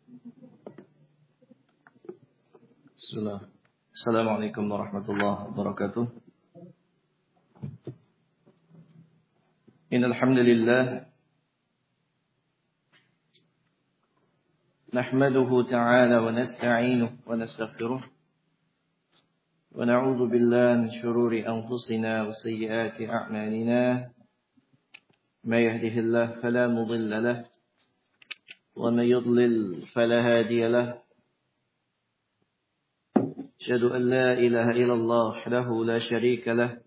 Bismillah. Assalamualaikum warahmatullahi wabarakatuh. Innal hamdalillah nahmaduhu ta'ala wa nasta'inuhu wa nastaghfiruh wa na'udzu billahi min shururi anfusina wa sayyiati a'malina. May yahdihillahu fala mudilla lahu wa may yudlil fala hadiya lahu. أشهد أن لا إله إلا الله وحده لا شريك له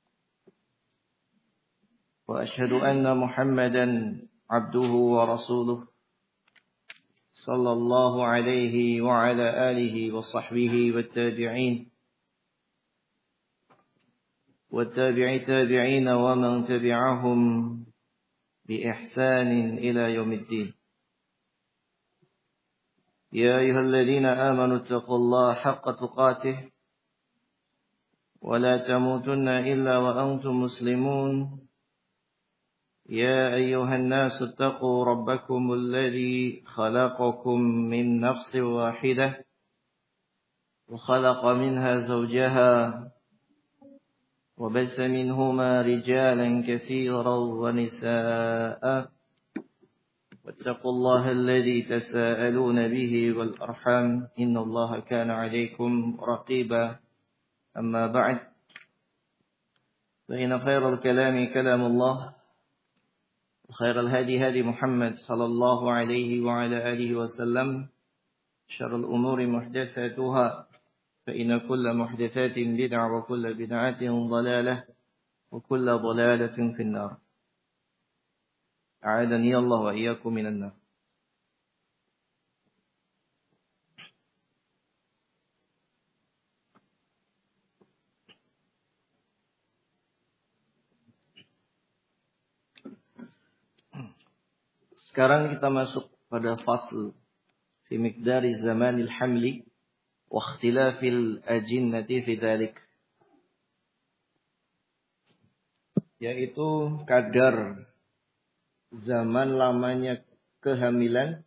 وأشهد أن محمدا عبده ورسوله صلى الله عليه وعلى آله وصحبه والتابعين ومن تبعهم بإحسان إلى يوم الدين. يا أيها الذين آمنوا اتقوا الله حق تقاته ولا تموتن إلا وأنتم مسلمون. يا أيها الناس اتقوا ربكم الذي خلقكم من نفس واحدة وخلق منها زوجها وبث منهما رجالا كثيرا ونساء واتقوا الله الذي تساءلون به والأرحام إن الله كان عليكم رقيبا. أما بعد فإن خير الكلام كلام الله وخير الهدي هدي محمد صلى الله عليه وعلى آله وسلم. شر الأمور محدثاتها فإن كل محدثات بدعة وكل بدعة ضلالة وكل ضلالة في النار. أعاذني الله وإياكم من النار. Sekarang kita masuk pada fasl fi miqdari zamanil hamli wa ikhtilafil ajinnati fi dzalik, yaitu kadar zaman lamanya kehamilan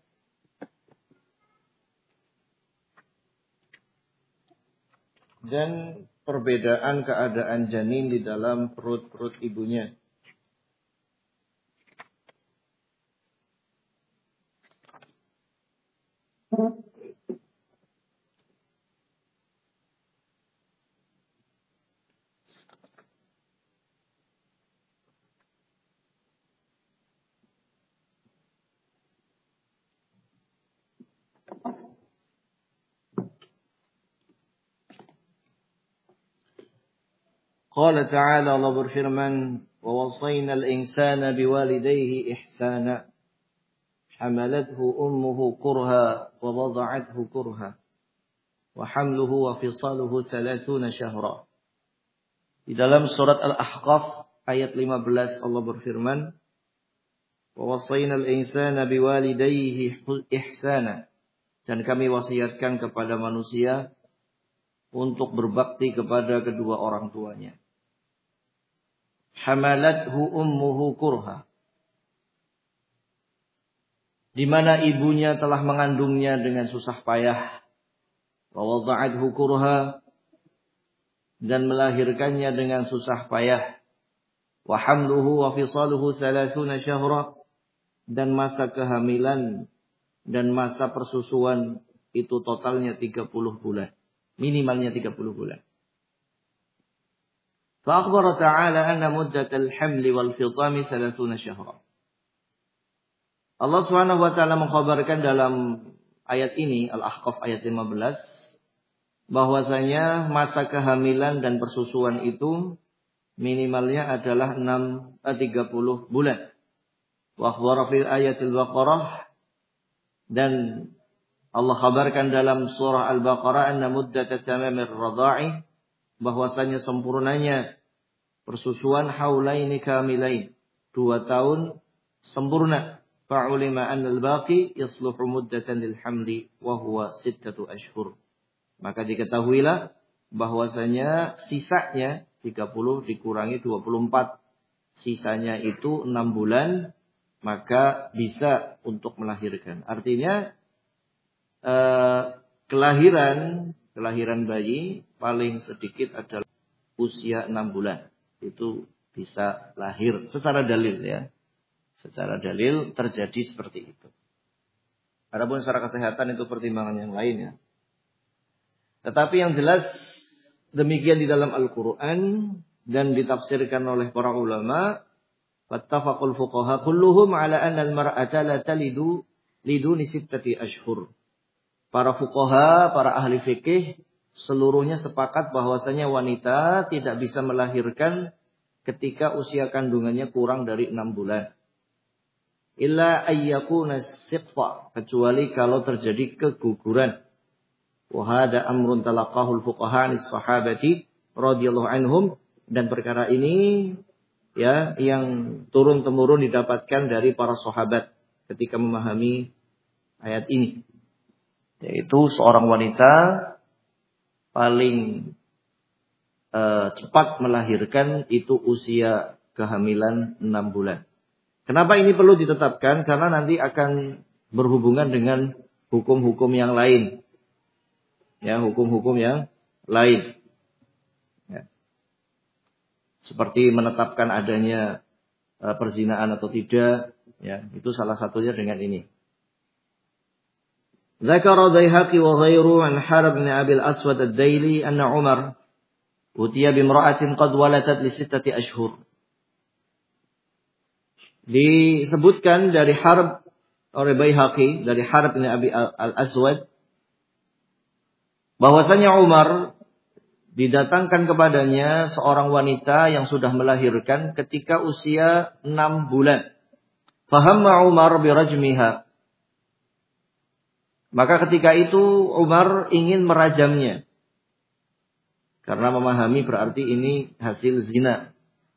dan perbedaan keadaan janin di dalam perut-perut ibunya. Qala ta'ala, Allah berfirman, wa wasaina al-insana biwalidayhi ihsana hamalathu ummuhu kurha wa wada'athu kurha wa hamluhu wa fisaluhu 30 syahra. Di dalam surat Al-Ahqaf ayat 15 Allah berfirman, wa wasaina al-insana biwalidayhi ihsana, dan kami wasiatkan kepada manusia untuk berbakti kepada kedua orang tuanya. Hamalathu ummuhu kurha, di mana ibunya telah mengandungnya dengan susah payah. Wa wada'athu kurha, dan melahirkannya dengan susah payah. Wa hamluhu wa fisaluhu 30 syahra, dan masa kehamilan dan masa persusuan itu totalnya 30 bulan. Minimalnya 30 bulan. فأخبر تعالى أن مدة الحمل والفطام 30 شهرا. Allah Subhanahu wa taala mengkhabarkan dalam ayat ini, Al-Ahqaf ayat 15, bahwasanya masa kehamilan dan persusuan itu minimalnya adalah 30 bulan. Wa akhbara fil ayatil Baqarah, dan Allah kabarkan dalam surah Al-Baqarah anna muddata tamamir radha'i, bahwasanya sempurnanya persusuan haulaini kamilain, 2 tahun sempurna. Fa'ulima annal baqi yasluhu muddatan lil hamli wa huwa 6 ashhur. Maka diketahuilah bahwasanya sisanya 30 dikurangi 24, sisanya itu 6 bulan, maka bisa untuk melahirkan. Artinya kelahiran bayi paling sedikit adalah usia 6 bulan. Itu bisa lahir secara dalil ya. Secara dalil terjadi seperti itu. Adapun secara kesehatan itu pertimbangan yang lain ya. Tetapi yang jelas demikian di dalam Al-Quran dan ditafsirkan oleh para ulama. Wattafaqul fuqaha kulluhum ala anna al-mar'ata la talidu liduni sittati ashhur. Para fuqaha, para ahli fikih seluruhnya sepakat bahwasanya wanita tidak bisa melahirkan ketika usia kandungannya kurang dari 6 bulan. Illa ayyakuna siqfa, kecuali kalau terjadi keguguran. Wa hada amrun talaqahul fuqaha anis sahabati radhiyallahu anhum, dan perkara ini ya yang turun temurun didapatkan dari para sahabat ketika memahami ayat ini. Yaitu seorang wanita paling cepat melahirkan itu usia kehamilan 6 bulan. Kenapa ini perlu ditetapkan? Karena nanti akan berhubungan dengan hukum-hukum yang lain. Ya, hukum-hukum yang lain. Ya. Seperti menetapkan adanya perzinaan atau tidak, ya, itu salah satunya dengan ini. Zakara Baihaqi wa ghairuhu an Harb bin Abi al-Aswad ad-Daili anna Umar utiya bimra'atin qad waladat li 6 ashhur. Disebutkan dari Harb oleh Baihaqi dari Harb bin Abi al-Aswad bahwasanya Umar didatangkan kepadanya seorang wanita yang sudah melahirkan ketika usia 6 bulan. Fahamma Umar birajmiha. Maka ketika itu Umar ingin merajamnya. Karena memahami berarti ini hasil zina.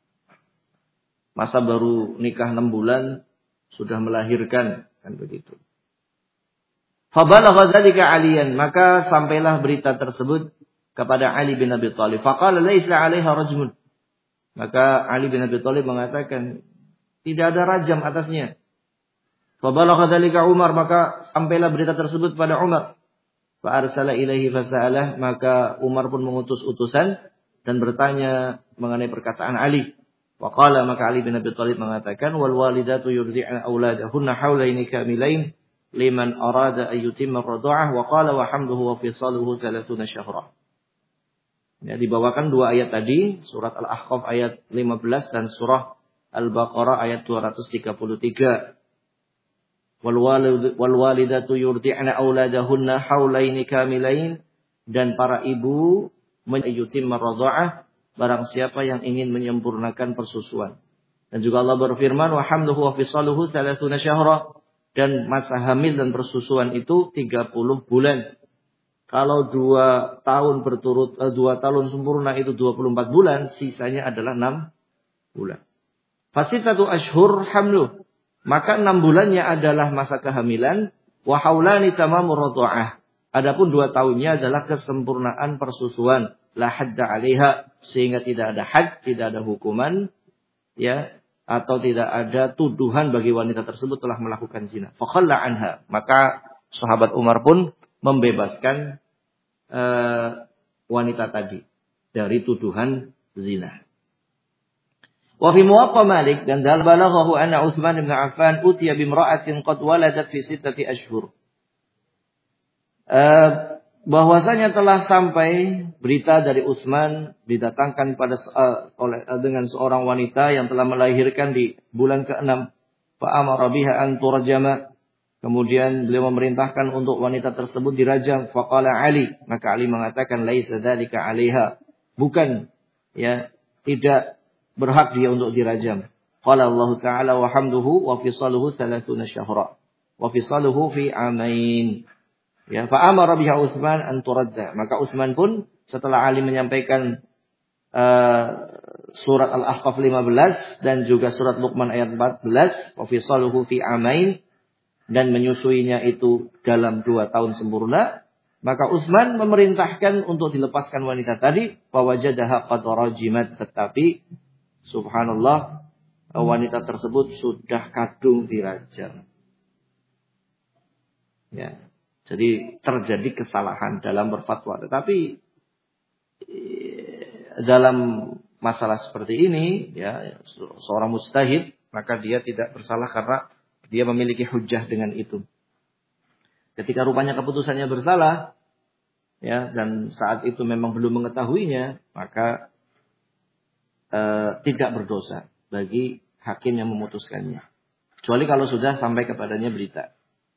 Masa baru nikah 6 bulan sudah melahirkan, kan begitu. Fabalagha dzalika Aliyan, maka sampailah berita tersebut kepada Ali bin Abi Thalib. Faqala laisa 'alaiha rajmun. Maka Ali bin Abi Thalib mengatakan tidak ada rajam atasnya. Fabalagha dzalika Umar, maka sampailah berita tersebut pada Umar. Fa arsala ilaihi fasa'alah, maka Umar pun mengutus utusan dan bertanya mengenai perkataan Ali. Waqala, maka Ali bin Abi Thalib mengatakan wal walidatu yurdi'na auladahunna haulaini kamilain liman arada an yutimma ar-radha'ah wa qala wa hamluhu wa fisaluhu 30 syahra. Ya, dibawakan dua ayat tadi, surat Al-Ahqaf ayat 15 dan surah Al-Baqarah ayat 233. Wal walidatu yurdi'na auladahunna haulaini kamilain, dan para ibu yutimma ar-radha'ah, barang siapa yang ingin menyempurnakan persusuan. Dan juga Allah berfirman, wa hamluhu wa fisaluhu 30 syahra, dan masa hamil dan persusuan itu 30 bulan. Kalau 2 tahun berturut 2 tahun sempurna itu 24 bulan, sisanya adalah 6 bulan. Fasitatu ashhur hamluh, maka 6 bulannya adalah masa kehamilan, wa haulani tamamur radha'ah. Adapun 2 tahunnya adalah kesempurnaan persusuan. La hadda 'alaiha, sehingga tidak ada had, tidak ada hukuman, ya, atau tidak ada tuduhan bagi wanita tersebut telah melakukan zina. Fa khalla anha, maka sahabat Umar pun membebaskan wanita tadi dari tuduhan zina. Wa fi Muwatta Malik, dan dalam balaghahu anna Utsman bin Affan utiya bimra'atin qad waladat fi 6 ashhur. Bahwasanya telah sampai berita dari Utsman didatangkan dengan seorang wanita yang telah melahirkan di bulan ke-6. Fa amara biha an turjama. Kemudian beliau memerintahkan untuk wanita tersebut dirajam. Faqala Ali, maka Ali mengatakan laisa dzalika 'alaiha. Bukan, ya, tidak berhak dia untuk dirajam. Qala Allah Ta'ala wa hamduhu wa fisaluhu 30 syahra. Wa fisaluhu fi amain. Ya, fa amara biha Utsman an turadda. Maka Utsman pun setelah Ali menyampaikan surat Al-Ahqaf 15 dan juga surat Luqman ayat 14, wa fisaluhu fi amain, dan menyusuinya itu dalam 2 tahun sempurna, maka Utsman memerintahkan untuk dilepaskan wanita tadi, fa wajadaha qad rajimat, tetapi subhanallah wanita tersebut sudah kadung dirajam. Ya. Jadi terjadi kesalahan dalam berfatwa. Tetapi dalam masalah seperti ini, ya, seorang mujtahid, maka dia tidak bersalah karena dia memiliki hujjah dengan itu. Ketika rupanya keputusannya bersalah, ya, dan saat itu memang belum mengetahuinya, maka tidak berdosa bagi hakim yang memutuskannya. Kecuali kalau sudah sampai kepadanya berita.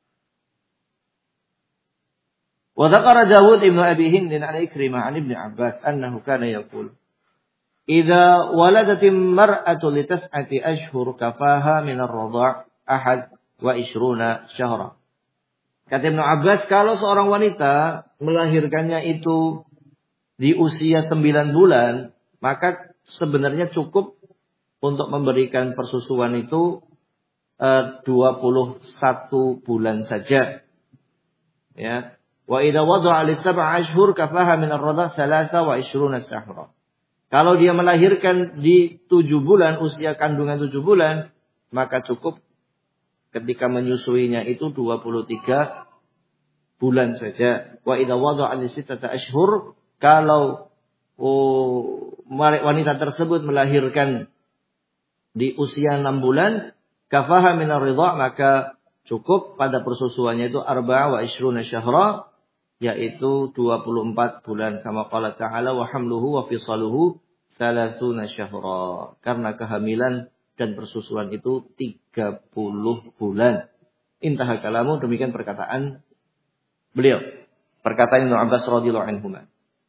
Wa dzakara Dawud ibnu Abi Hind an Ikrimah an Ibnu Abbas annahu kana yaqul idza waladatim mar'atu li tas'ati ashhur kafaha min ar-radha' ahad wa 20 syahra. Kata Ibnu Abbas, kalau seorang wanita melahirkannya itu di usia 9 bulan, maka sebenarnya cukup untuk memberikan persusuan itu 21 bulan saja. Ya. Wa idza wada'a li 7 ashhur kafaha min ar-radha' 23 syahra. Kalau dia melahirkan di 7 bulan, usia kandungan 7 bulan, maka cukup ketika menyusuinya itu 23 bulan saja. Wa idza wada'a li 6 ashhur, kalau wanita tersebut melahirkan di usia 6 bulan, kafaha min ar-ridha', maka cukup pada persusuannya itu 24 syahra, yaitu 24 bulan. Kama qala ta'ala wa hamluhu wa fisaluhu 30 syahra. Karena kehamilan dan persusuan itu 30 bulan. Intaha kalamu, demikian perkataan beliau. Perkataan Ibnu Abbas radhiyallahu anhuma.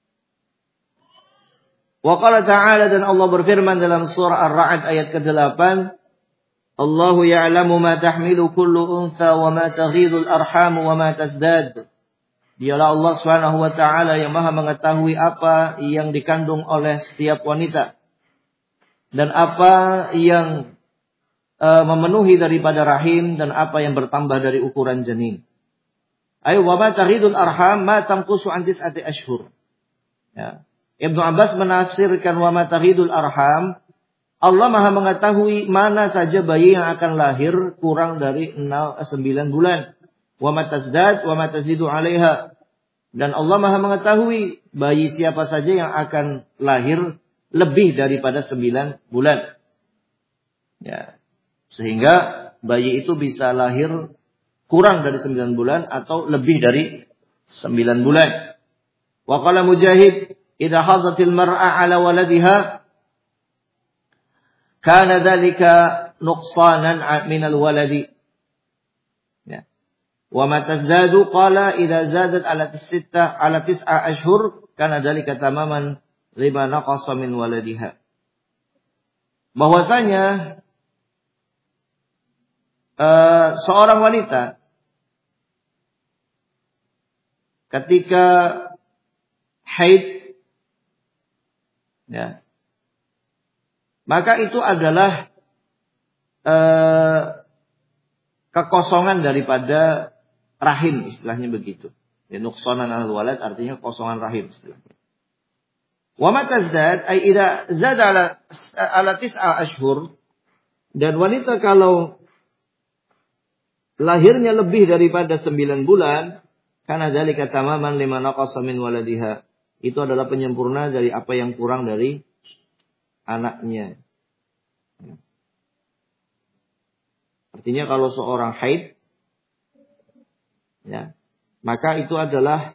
Wa qala ta'ala, dan Allah berfirman dalam surah Ar-Ra'd ayat ke-8, Allahu ya'lamu ma tahmilu kullu untha wa ma taghidul arham wa ma tazdad. Dialah Allah Subhanahu wa taala yang Maha mengetahui apa yang dikandung oleh setiap wanita dan apa yang memenuhi daripada rahim dan apa yang bertambah dari ukuran janin. Ayo wa ma taghidul arham ma tanqusu an 9 ashhur. Ya. Ibnu Abbas menafsirkan wa ma taghidul arham, Allah Maha mengetahui mana saja bayi yang akan lahir kurang dari 9 bulan. Wa ma tazdad wa ma tazidu 'alaiha. Dan Allah Maha mengetahui bayi siapa saja yang akan lahir lebih daripada 9 bulan. Ya. Sehingga bayi itu bisa lahir kurang dari 9 bulan atau lebih dari 9 bulan. Wa qala Mujahid, idza hadatil mar'a 'ala waladiha kana dzalika nuqsanan min al-waladi. Ya. Wa ma tazdadu qala idza zadat ala 9 ashhur kana dzalika tamaman lima naqasa min waladiha. Bahwasanya seorang wanita ketika haid, ya, maka itu adalah kekosongan daripada rahim, istilahnya begitu. Ya, nuqsanan al-walad artinya kekosongan rahim istilahnya. Wa ma tazdad ay idza zada ala 9 ashhur, dan wanita kalau lahirnya lebih daripada 9 bulan, karena dzalika tamaman lima naqasa min waladiha. Itu adalah penyempurna dari apa yang kurang dari anaknya. Artinya kalau seorang haid, ya, maka itu adalah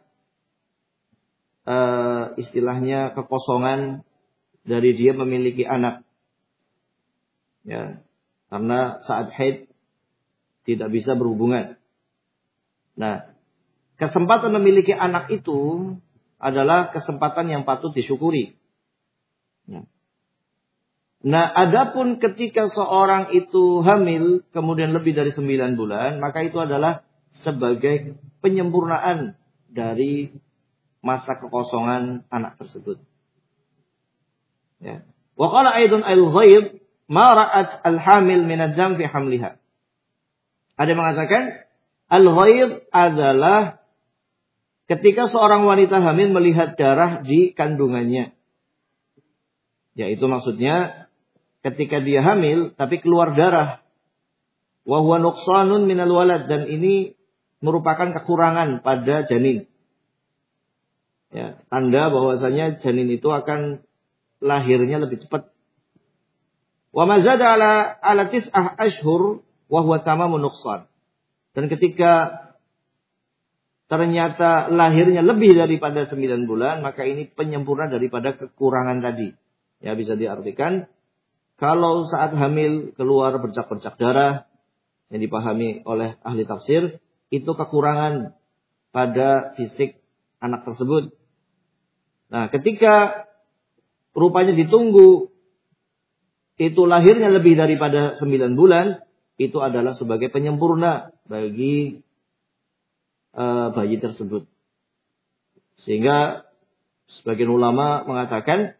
istilahnya kekosongan dari dia memiliki anak. Ya, karena saat haid tidak bisa berhubungan. Nah, kesempatan memiliki anak itu adalah kesempatan yang patut disyukuri. Ya. Nah, adapun ketika seorang itu hamil kemudian lebih dari 9 bulan, maka itu adalah sebagai penyempurnaan dari masa kekosongan anak tersebut. Ya. Wa qala aidun al-ghaib ma ra'at al-hamil min ad-dam fi hamliha. Ada yang mengatakan al-ghaib adalah ketika seorang wanita hamil melihat darah di kandungannya. Yaitu maksudnya ketika dia hamil tapi keluar darah. Wa huwa nuqsanun minal walad, dan ini merupakan kekurangan pada janin. Ya, tanda bahwasanya janin itu akan lahirnya lebih cepat. Wa mazada ala tis'ah ashhur wa huwa tamamun nuqsan. Dan ketika ternyata lahirnya lebih daripada 9 bulan, maka ini penyempurna daripada kekurangan tadi. Ya, bisa diartikan kalau saat hamil keluar bercak-bercak darah yang dipahami oleh ahli tafsir, itu kekurangan pada fisik anak tersebut. Nah, ketika rupanya ditunggu itu lahirnya lebih daripada 9 bulan, itu adalah sebagai penyempurna bagi bayi tersebut. Sehingga sebagian ulama mengatakan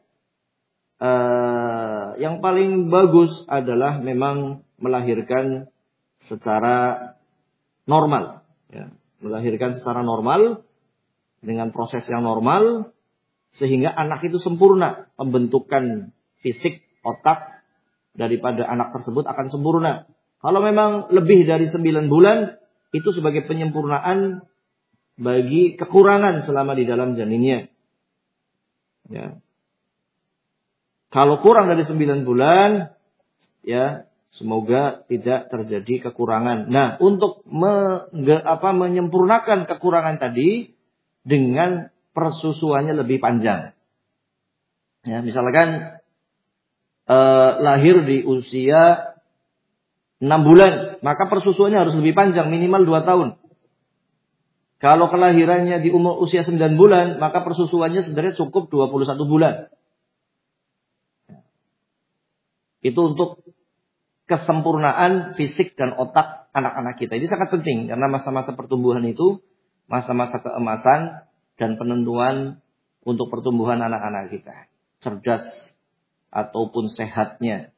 yang paling bagus adalah memang melahirkan secara normal. Ya, melahirkan secara normal dengan proses yang normal sehingga anak itu sempurna, pembentukan fisik otak daripada anak tersebut akan sempurna. Kalau memang lebih dari 9 bulan, itu sebagai penyempurnaan bagi kekurangan selama di dalam janinnya. Ya. Kalau kurang dari 9 bulan, ya semoga tidak terjadi kekurangan. Nah, untuk menyempurnakan kekurangan tadi dengan persusuannya lebih panjang. Ya, misalkan lahir di usia 6 bulan, maka persusuannya harus lebih panjang, minimal 2 tahun. Kalau kelahirannya di umur usia 9 bulan, maka persusuannya sebenarnya cukup 21 bulan. Itu untuk kesempurnaan fisik dan otak anak-anak kita. Ini sangat penting, karena masa-masa pertumbuhan itu, masa-masa keemasan dan penentuan untuk pertumbuhan anak-anak kita. Cerdas ataupun sehatnya.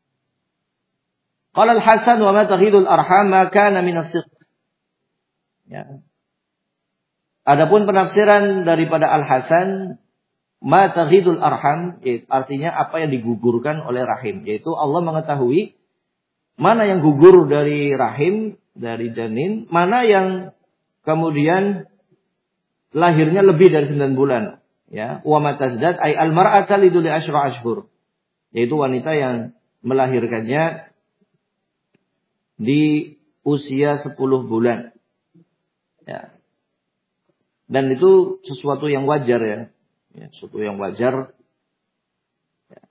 Qala al-Hasan wa ma taghidul arham ma kana min as-sidq. Ya. Adapun penafsiran daripada Al-Hasan, ma taghidul arham, artinya apa yang digugurkan oleh rahim, yaitu Allah mengetahui mana yang gugur dari rahim, dari janin, mana yang kemudian lahirnya lebih dari 9 bulan. Ya, wa ma tazdad ay al-mar'ata lidu li asyra ashhur, yaitu wanita yang melahirkannya di usia 10 bulan. Ya. Dan itu sesuatu yang wajar ya. Ya, sesuatu yang wajar. Ya.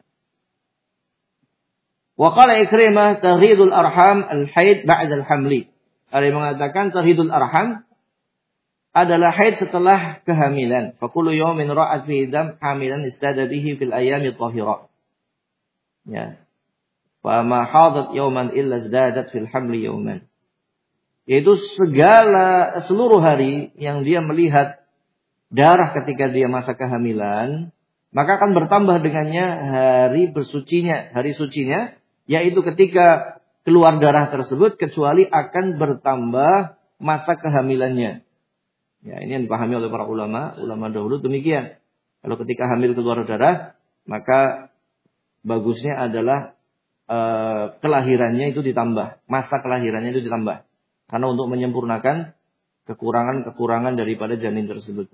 Wa qala Ikrimah taghidul arham al-haid ba'da al-hamli. Ada yang mengatakan taghidul arham adalah haid setelah kehamilan. Fa kullu yawmin ra'at fihi dam hamilan istada bihi fil ayami dhahira. Ya. Fa ma hadat yawman illa izdadat fil hamli yawman. Yaitu seluruh hari yang dia melihat darah ketika dia masa kehamilan, maka akan bertambah dengannya hari bersucinya, hari sucinya, yaitu ketika keluar darah tersebut, kecuali akan bertambah masa kehamilannya. Ya, ini yang dipahami oleh para ulama dahulu demikian. Kalau ketika hamil keluar darah, maka bagusnya adalah kelahirannya itu ditambah, masa kelahirannya itu ditambah. Karena untuk menyempurnakan kekurangan-kekurangan daripada janin tersebut.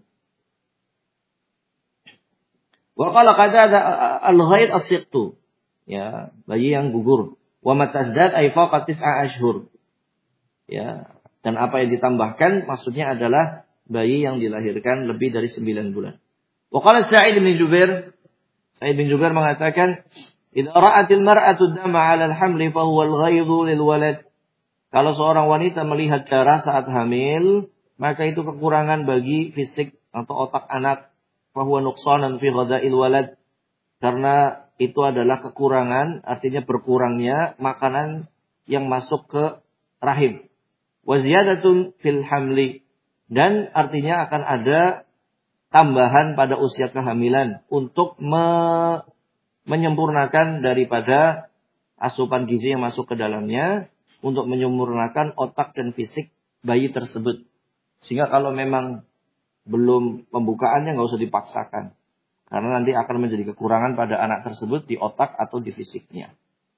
Wa qala qadada al-ghaid as-siqtu. Ya, bayi yang gugur. Wa matazdad ay faqa 9 ashhur. Ya, dan apa yang ditambahkan maksudnya adalah bayi yang dilahirkan lebih dari 9 bulan. Wa qala Sa'id bin Jubair mengatakan, "Idza ra'atil mar'atu dama 'ala al-hamli fa huwa al-ghaidhu lil walad." Kalau seorang wanita melihat darah saat hamil, maka itu kekurangan bagi fisik atau otak anak. Fahuwa nuqsanan fi ghada'il walad. Karena itu adalah kekurangan, artinya berkurangnya makanan yang masuk ke rahim. Wa ziyadatun fil hamli. Dan artinya akan ada tambahan pada usia kehamilan untuk menyempurnakan daripada asupan gizi yang masuk ke dalamnya, untuk menyempurnakan otak dan fisik bayi tersebut. Sehingga kalau memang belum pembukaannya nggak usah dipaksakan. Karena nanti akan menjadi kekurangan pada anak tersebut di otak atau di fisiknya.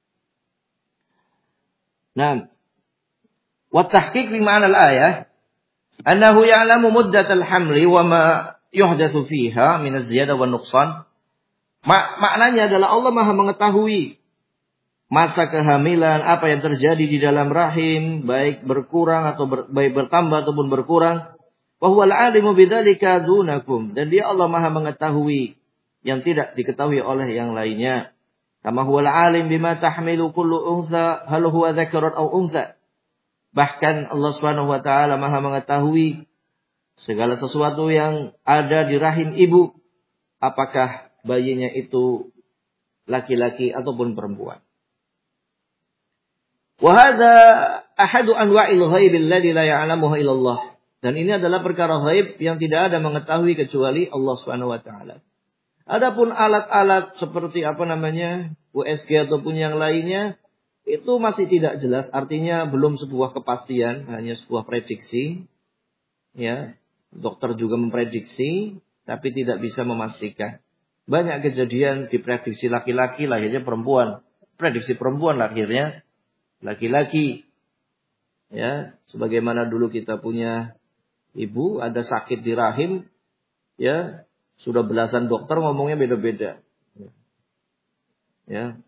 Nah, wa tahqiq li ma'na al-ayah. Annahu ya'lamu muddatal hamli wa ma yuhdatsu fiha min az-ziyadah wan nuqsan. Maknanya adalah Allah Maha mengetahui masa kehamilan, apa yang terjadi di dalam rahim, baik berkurang atau baik bertambah ataupun berkurang. Wa huwal 'alimu bidzalika dunakum, dan Dia Allah Maha mengetahui yang tidak diketahui oleh yang lainnya. Kama huwal 'alim bima tahmilu kullu untha hal huwa dzakarun aw untha. Bahkan Allah Subhanahu wa taala Maha mengetahui segala sesuatu yang ada di rahim ibu, apakah bayinya itu laki-laki ataupun perempuan. Wa hadza ahadu anwa'il ghaib alladhi la ya'lamuhu illallah. Dan ini adalah perkara ghaib yang tidak ada mengetahui kecuali Allah Subhanahu wa taala. Adapun alat-alat seperti USG ataupun yang lainnya itu masih tidak jelas, artinya belum sebuah kepastian, hanya sebuah prediksi. Ya, dokter juga memprediksi tapi tidak bisa memastikan. Banyak kejadian diprediksi laki-laki lahirnya perempuan, prediksi perempuan lahirnya laki-laki. Ya, sebagaimana dulu kita punya ibu ada sakit di rahim, ya, sudah belasan dokter ngomongnya beda-beda. Ya.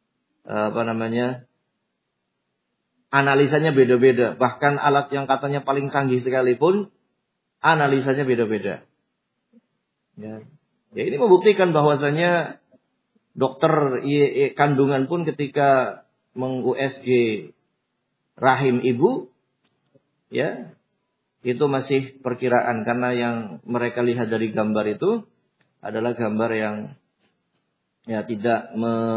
Analisanya beda-beda, bahkan alat yang katanya paling canggih sekalipun analisanya beda-beda. Ya. Ya, ini membuktikan bahwasanya dokter kandungan pun ketika meng-USG rahim ibu, ya, itu masih perkiraan karena yang mereka lihat dari gambar itu adalah gambar yang ya tidak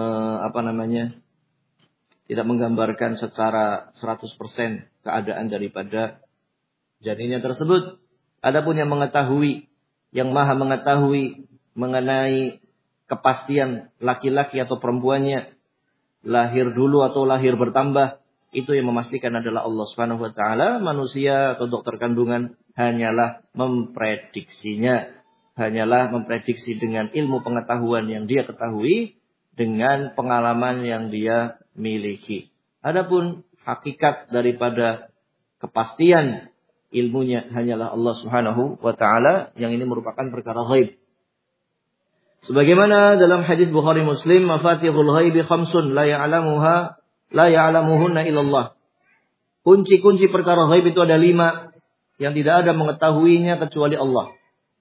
tidak menggambarkan secara 100% keadaan daripada janinnya tersebut. Adapun yang mengetahui, yang Maha mengetahui mengenai kepastian laki-laki atau perempuannya, lahir dulu atau lahir bertambah, itu yang memastikan adalah Allah Subhanahu wa taala. Manusia atau dokter kandungan hanyalah memprediksinya, hanyalah memprediksi dengan ilmu pengetahuan yang dia ketahui, dengan pengalaman yang dia miliki. Adapun hakikat daripada kepastian ilmunya hanyalah Allah Subhanahu wa taala, yang ini merupakan perkara ghaib. Sebagaimana dalam hadis Bukhari Muslim, mafatihul ghaibi khamsun la ya'lamuhunna illallah. Kunci-kunci perkara ghaib itu ada 5 yang tidak ada mengetahuinya kecuali Allah.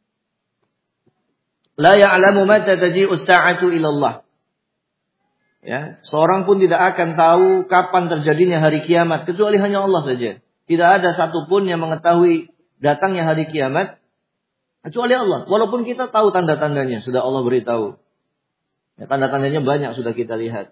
La ya'lamu mata taji'us sa'atu illallah. Ya, seorang pun tidak akan tahu kapan terjadinya hari kiamat kecuali hanya Allah saja. Tidak ada satupun yang mengetahui datangnya hari kiamat kecuali Allah. Walaupun kita tahu tanda-tandanya, sudah Allah beritahu. Ya, tanda-tandanya banyak sudah kita lihat.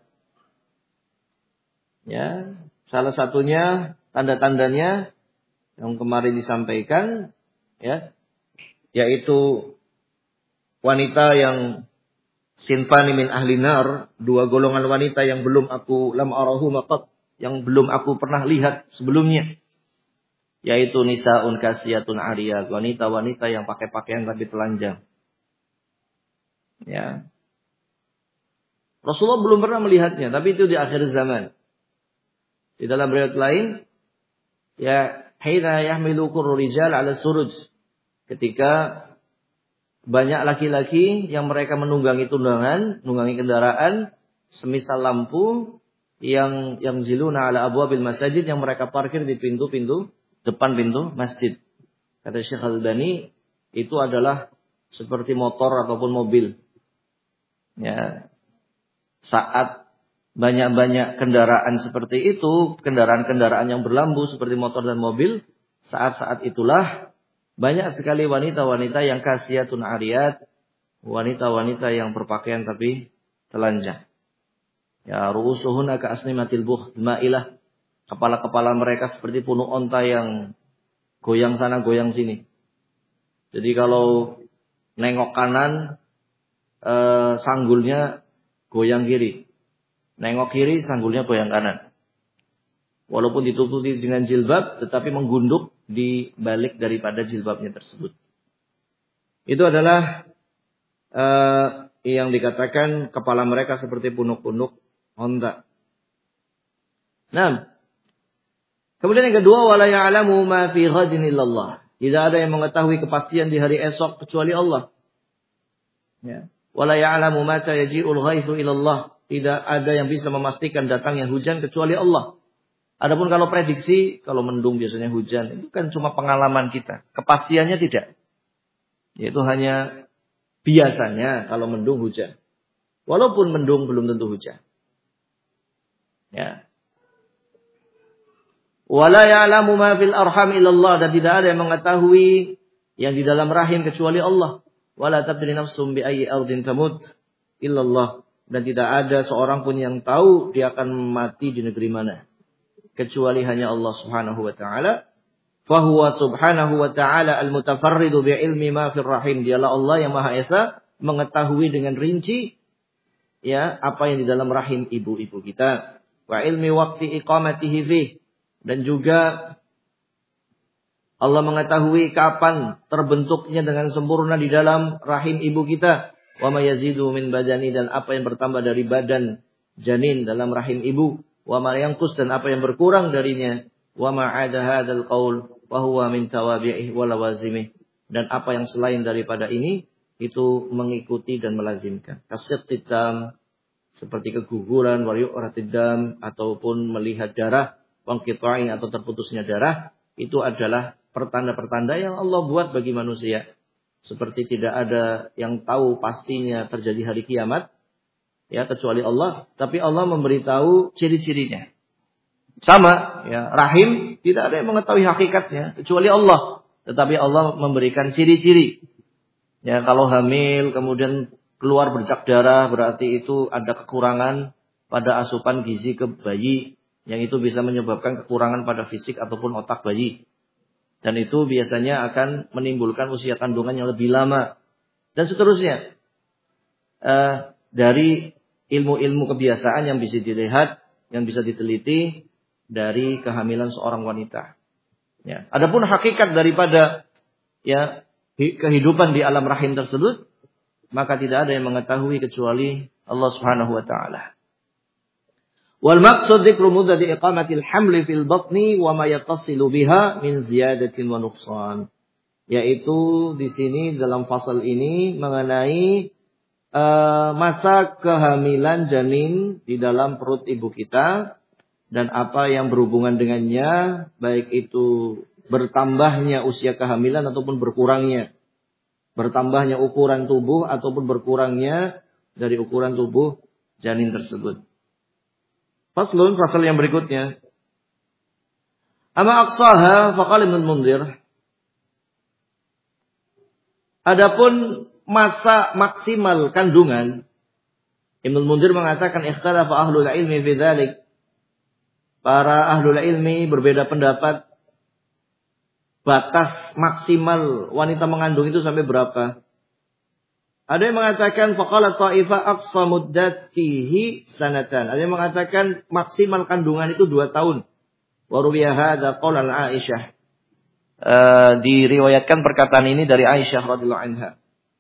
Ya, salah satunya tanda-tandanya yang kemarin disampaikan, ya, yaitu wanita yang sinfani min ahli nar, 2 golongan wanita yang belum aku pernah lihat sebelumnya. Yaitu nisaun kasiyatun ariyat, wanita-wanita yang pakai pakaian tapi telanjang. Ya. Rasulullah belum pernah melihatnya, tapi itu di akhir zaman. Di dalam riwayat lain, ya, hina yahmilu qurru rijal 'ala suruj. Ketika banyak laki-laki yang mereka menunggangi kendaraan semisal lampu yang ziluna 'ala abwabil masajid, yang mereka parkir di depan pintu masjid. Kata Syekh Al-Albani, itu adalah seperti motor ataupun mobil. Ya. Saat banyak-banyak kendaraan seperti itu, kendaraan-kendaraan yang berlampu seperti motor dan mobil, saat-saat itulah banyak sekali wanita-wanita yang kasiyatun ariyat, wanita-wanita yang berpakaian tapi telanjang. Ya, ru'usuhunna ka'asnimatil bukht ma'ilah. Kepala-kepala mereka seperti punuk onta yang goyang sana goyang sini. Jadi kalau nengok kanan, sanggulnya goyang kiri. Nengok kiri, sanggulnya goyang kanan. Walaupun ditutupi dengan jilbab, tetapi menggunduk di balik daripada jilbabnya tersebut. Itu adalah yang dikatakan kepala mereka seperti punuk-punuk onta. Nah, kemudian yang kedua, wala ya'lamu ma fi ghadin illallah. Tidak ada yang mengetahui kepastian di hari esok kecuali Allah. Ya. Wala ya'lamu mata yaji'ul ghaitsu ila Allah. Tidak ada yang bisa memastikan datangnya hujan kecuali Allah. Adapun kalau prediksi, kalau mendung biasanya hujan, itu kan cuma pengalaman kita. Kepastiannya tidak. Yaitu hanya biasanya kalau mendung hujan. Walaupun mendung belum tentu hujan. Ya. Wala ya'lamu ma fil arham illallah, dan tidak ada yang mengetahui yang di dalam rahim kecuali Allah. Wala tadri nafsum bi ayyi ardin tamut illallah, dan tidak ada seorang pun yang tahu dia akan mati di negeri mana kecuali hanya Allah Subhanahu wa taala. Fa huwa subhanahu wa taala al-mutafarridu bi ilmi ma fil rahim. Dialah Allah yang Maha Esa, mengetahui dengan rinci ya apa yang di dalam rahim ibu-ibu kita. Wa ilmi waqti iqamatihi fih, dan juga Allah mengetahui kapan terbentuknya dengan sempurna di dalam rahim ibu kita. Wa ma yazidu min badani, dan apa yang bertambah dari badan janin dalam rahim ibu. Wa ma yanqus, dan apa yang berkurang darinya. Wa ma 'ada hadzal qaul wa huwa min tawabi'ihi wa lawazimih, dan apa yang selain daripada ini itu mengikuti dan melazimkan. Kasyiddam, seperti keguguran, wa yu'ratidam, ataupun melihat darah, wangqita'i, atau terputusnya darah, itu adalah pertanda-pertanda yang Allah buat bagi manusia. Seperti tidak ada yang tahu pastinya terjadi hari kiamat, ya kecuali Allah, tapi Allah memberitahu ciri-cirinya. Sama, ya, rahim tidak ada yang mengetahui hakikatnya kecuali Allah, tetapi Allah memberikan ciri-ciri. Ya, kalau hamil kemudian keluar bercak darah, berarti itu ada kekurangan pada asupan gizi ke bayi, yang itu bisa menyebabkan kekurangan pada fisik ataupun otak bayi. Dan itu biasanya akan menimbulkan usia kandungan yang lebih lama. Dan seterusnya. Dari ilmu-ilmu kebiasaan yang bisa dilihat, yang bisa diteliti dari kehamilan seorang wanita. Ya. Adapun hakikat daripada ya kehidupan di alam rahim tersebut, maka tidak ada yang mengetahui kecuali Allah Subhanahu wa taala. Wal maqsud dzikru muddati iqamatil hamli fil batni wa ma yattasilu biha min ziyadatin wa nuqsan. Yaitu di sini dalam fasal ini mengenai masa kehamilan janin di dalam perut ibu kita dan apa yang berhubungan dengannya, baik itu bertambahnya usia kehamilan ataupun berkurangnya. Bertambahnya ukuran tubuh ataupun berkurangnya dari ukuran tubuh janin tersebut. Faslun, fasal yang berikutnya. Ama aqsaha faqala Ibnu Munzir. Adapun masa maksimal kandungan, Ibnu Munzir mengatakan ikhtalafa ahlul ilmi fi dzalik. Para ahlul ilmi berbeda pendapat batas maksimal wanita mengandung itu sampai berapa. Ada yang mengatakan faqala ta'ifa aqsa muddatihi sanatan. Ada yang mengatakan maksimal kandungan itu 2 tahun. Wa ruwiya hadza qaul Aisyah. Diriwayatkan perkataan ini dari Aisyah radhiyallahu anha.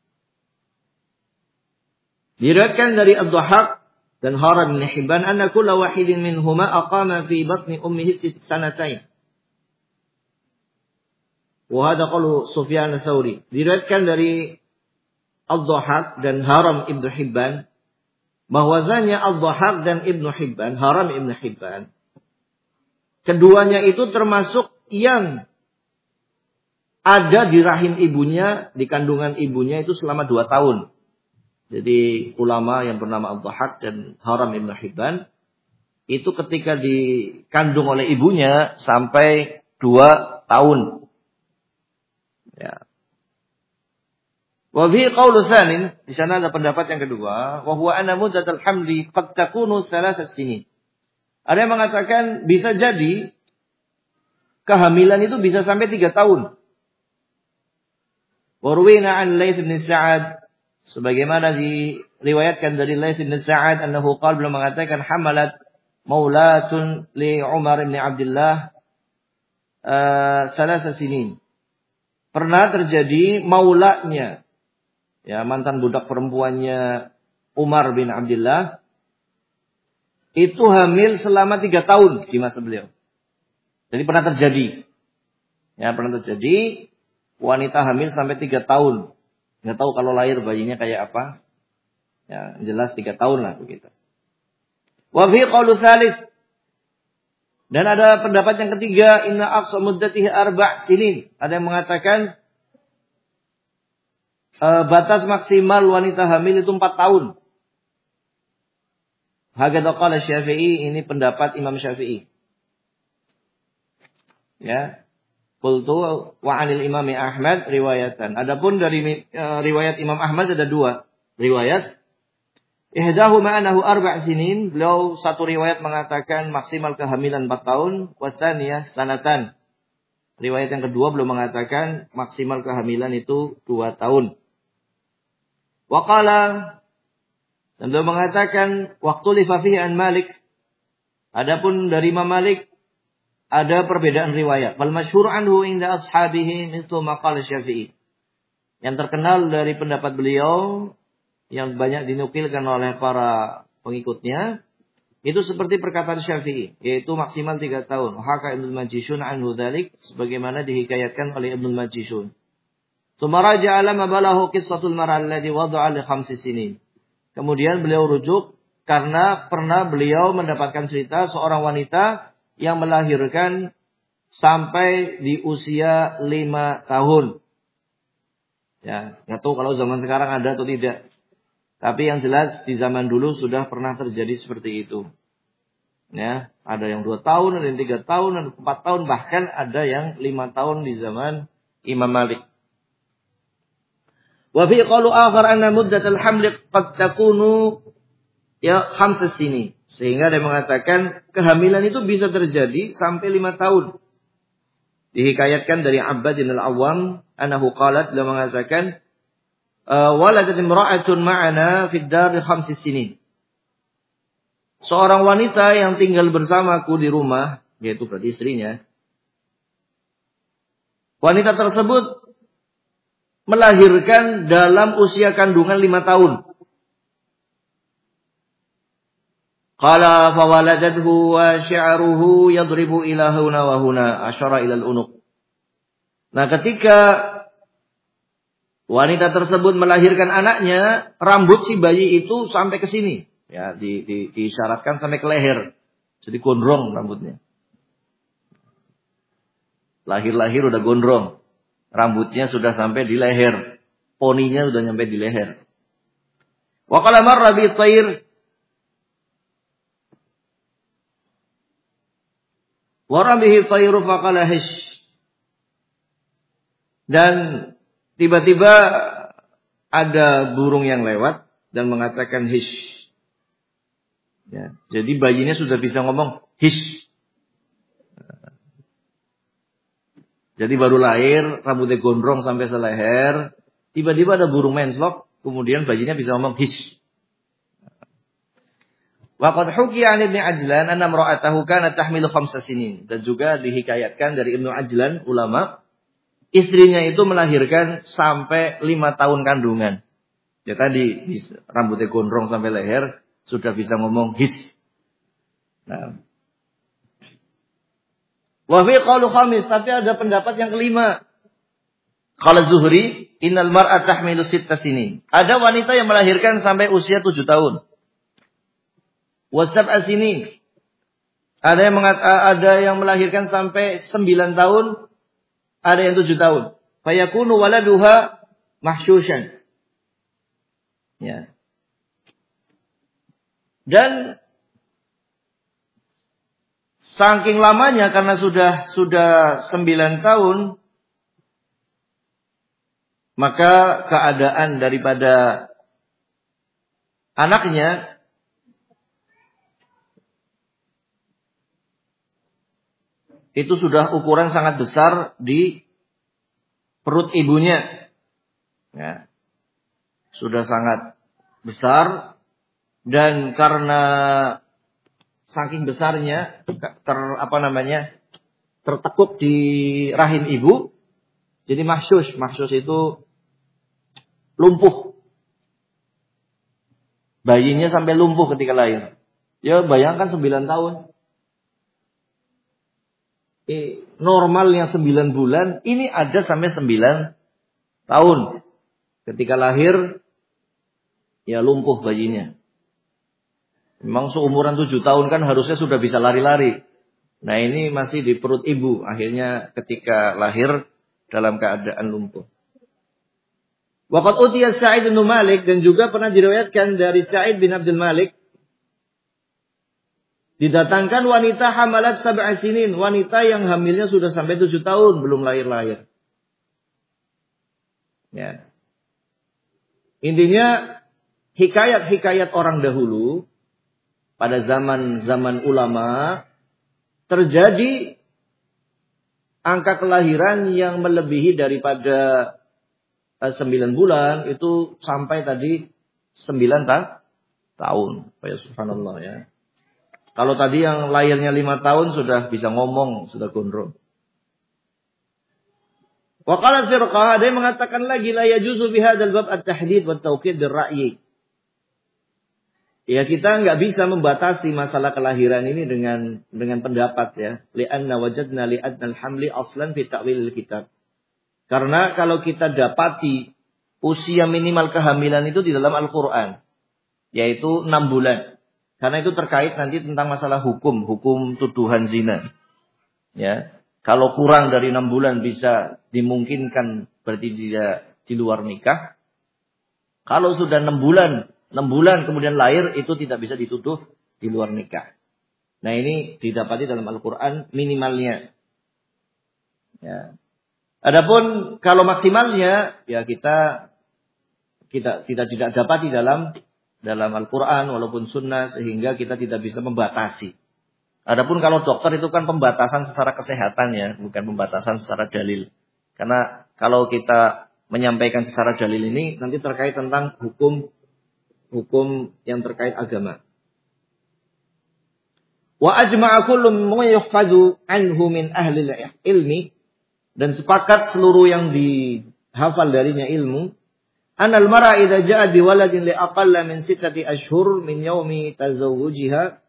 Diriwayatkan dari Ad-Dhahhak dan Haram bin Hibban anna kulla wahidin minhuma aqama fi batni ummihi sanatain. Wa hadza qaul Sufyan ats-Tsauri. Diriwayatkan dari Ad-Dhahhak dan Haram Ibnu Hibban, bahwasanya Ad-Dhahhak dan Ibnu Hibban, Haram Ibnu Hibban, keduanya itu termasuk yang ada di rahim ibunya, di kandungan ibunya itu selama 2 tahun. Jadi ulama yang bernama Ad-Dhahhak dan Haram Ibnu Hibban itu ketika dikandung oleh ibunya sampai 2 tahun. Ya. Wa fi qaulu tsanin, di sana ada pendapat yang kedua, wa huwa anna muddatul hamli qad takunu 3 sinin. Ada yang mengatakan bisa jadi kehamilan itu bisa sampai 3 tahun. Wa ruwina an Laits bin Sa'ad, sebagaimana diriwayatkan dari Laits bin Sa'ad annahu qala, beliau mengatakan hamalat maulatun li Umar bin Abdullah 3 sinin. Pernah terjadi maulanya, ya, mantan budak perempuannya Umar bin Abdullah, itu hamil selama 3 tahun di masa beliau. Jadi pernah terjadi. Ya, pernah terjadi wanita hamil sampai 3 tahun. Nggak tahu kalau lahir bayinya kayak apa. Ya, jelas 3 tahun lah begitu. Wa fi qaulu tsalits. Dan ada pendapat yang ketiga, inna aqsa muddatihi 4 sinin. Ada yang mengatakan batas maksimal wanita hamil itu 4 tahun. Hakadha qala Syafi'i, ini pendapat Imam Syafi'i. Ya. Qultu wa 'anil Imam Ahmad riwayatan. Adapun dari riwayat Imam Ahmad ada 2 riwayat. Ihdahuma annahu 4 sinin. Beliau satu riwayat mengatakan maksimal kehamilan 4 tahun, wa tsaniyah sanatan. Riwayat yang kedua beliau mengatakan maksimal kehamilan itu 2 tahun. Wa qala, dan beliau mengatakan waqtu li fihi an Malik. Adapun dari Imam Malik ada perbedaan riwayat. Wal masyhur anhu inda ashabihi mithlu ma qala Syafi'i. Yang terkenal dari pendapat beliau yang banyak dinukilkan oleh para pengikutnya itu seperti perkataan Syafi'i, yaitu maksimal 3 tahun. Haka Ibnu Majishun anhu dzalik, sebagaimana dihikayatkan oleh Ibnu Majishun. Tsumma raja'a lama balahu qissatul mar'a alladhi wada'a li 5 sinin. Kemudian beliau rujuk karena pernah beliau mendapatkan cerita seorang wanita yang melahirkan sampai di usia 5 tahun. Ya, enggak tahu kalau zaman sekarang ada atau tidak. Tapi yang jelas di zaman dulu sudah pernah terjadi seperti itu. Ya, ada yang 2 tahun, ada yang 3 tahun, ada 4 tahun, bahkan ada yang 5 tahun di zaman Imam Malik. Wa fi qalu akhar anna muddatul hamli qad takunu 5 sinin. Sehingga dia mengatakan kehamilan itu bisa terjadi sampai 5 tahun. Dihikayatkan dari Abbad bin al-Awwam annahu qalat, dia mengatakan waladat imra'atun ma'ana fid dar 5 sinin. Seorang wanita yang tinggal bersamaku di rumah, yaitu berarti istrinya. Wanita tersebut melahirkan dalam usia kandungan 5 tahun. Qala fawaladathu wa syi'ruhu yadribu ila huna wa huna asyara ila al-unuq. Nah, ketika wanita tersebut melahirkan anaknya, rambut si bayi itu sampai ke sini. Ya, diisyaratkan sampai ke leher. Jadi gondrong rambutnya. Lahir-lahir udah gondrong. Rambutnya sudah sampai di leher. Poninya sudah sampai di leher. Wa qala marra bi tayr wa rabihi tayru faqala hish. Dan tiba-tiba ada burung yang lewat dan mengatakan hish. Ya, jadi bayinya sudah bisa ngomong hish. Jadi baru lahir, rambutnya gondrong sampai seleher. Tiba-tiba ada burung menslok, kemudian bayinya bisa ngomong hish. Wa qad hukiya 'an Ibnu Ajlan anna imra'atahu kanat tahmilu 5 sinin. Dan juga dihikayatkan dari Ibnu Ajlan, ulama, istrinya itu melahirkan sampai 5 tahun kandungan. Ya tadi rambutnya gondrong sampai leher, sudah bisa ngomong his. Nah. Wa fi qaulu khamis, tapi ada pendapat yang kelima. Qala Zuhri, innal mar'ata tahmilu 6 sinin. Ada wanita yang melahirkan sampai usia 7 tahun. Wa 7 sinin. Ada yang melahirkan sampai 9 tahun. Ada yang 7 tahun. Fayakunu waladuha mahsyushan. Ya. Dan saking lamanya karena sudah 9 tahun, maka keadaan daripada anaknya itu sudah ukuran sangat besar di perut ibunya. Ya. Sudah sangat besar, dan karena saking besarnya tertekuk di rahim ibu, jadi mahsyus. Mahsyus itu lumpuh. Bayinya sampai lumpuh ketika lahir. Ya bayangkan 9 tahun. Normalnya 9 bulan, ini ada sampai 9 tahun. Ketika lahir, ya lumpuh bayinya. Memang seumuran 7 tahun kan harusnya sudah bisa lari-lari. Nah ini masih di perut ibu. Akhirnya ketika lahir dalam keadaan lumpuh. Waqad utiya Sa'id bin Malik, dan juga pernah diriwayatkan dari Sa'id bin Abdul Malik. Didatangkan wanita hamalat 7 sinin. Wanita yang hamilnya sudah sampai 7 tahun belum lahir-lahir. Ya. Intinya hikayat-hikayat orang dahulu pada zaman ulama terjadi angka kelahiran yang melebihi daripada 9 bulan itu sampai tadi 9 tahun. Ya subhanallah ya. Kalau tadi yang lahirnya 5 tahun sudah bisa ngomong, sudah gondrong. Wa qala firqah, ada yang mengatakan lagi la yajuzu bi hadzal bab at-tahdid wa at-tawqid bir-ra'yi. Ya kita enggak bisa membatasi masalah kelahiran ini dengan pendapat ya. Li'anna wajadna li'adnal hamli aslan fi ta'wilil kitab. Karena kalau kita dapati usia minimal kehamilan itu di dalam Al-Qur'an, yaitu 6 bulan. Karena itu terkait nanti tentang masalah hukum tuduhan zina. Ya. Kalau kurang dari 6 bulan bisa dimungkinkan berarti dia di luar nikah. Kalau sudah 6 bulan kemudian lahir itu tidak bisa dituduh di luar nikah. Nah ini didapati dalam Al-Quran minimalnya. Ya. Adapun kalau maksimalnya ya kita tidak dapati dalam Al-Quran walaupun sunnah sehingga kita tidak bisa membatasi. Adapun kalau dokter itu kan pembatasan secara kesehatan ya, bukan pembatasan secara dalil. Karena kalau kita menyampaikan secara dalil ini nanti terkait tentang hukum yang terkait agama. Wa ajma'a kullum yuhfazu anhu min ahli ilmi, dan sepakat seluruh yang dihafal darinya ilmu, anal mar'a idza ja'a bi waladin li aqalla min 6 ashhur min yaumi tazawwujiha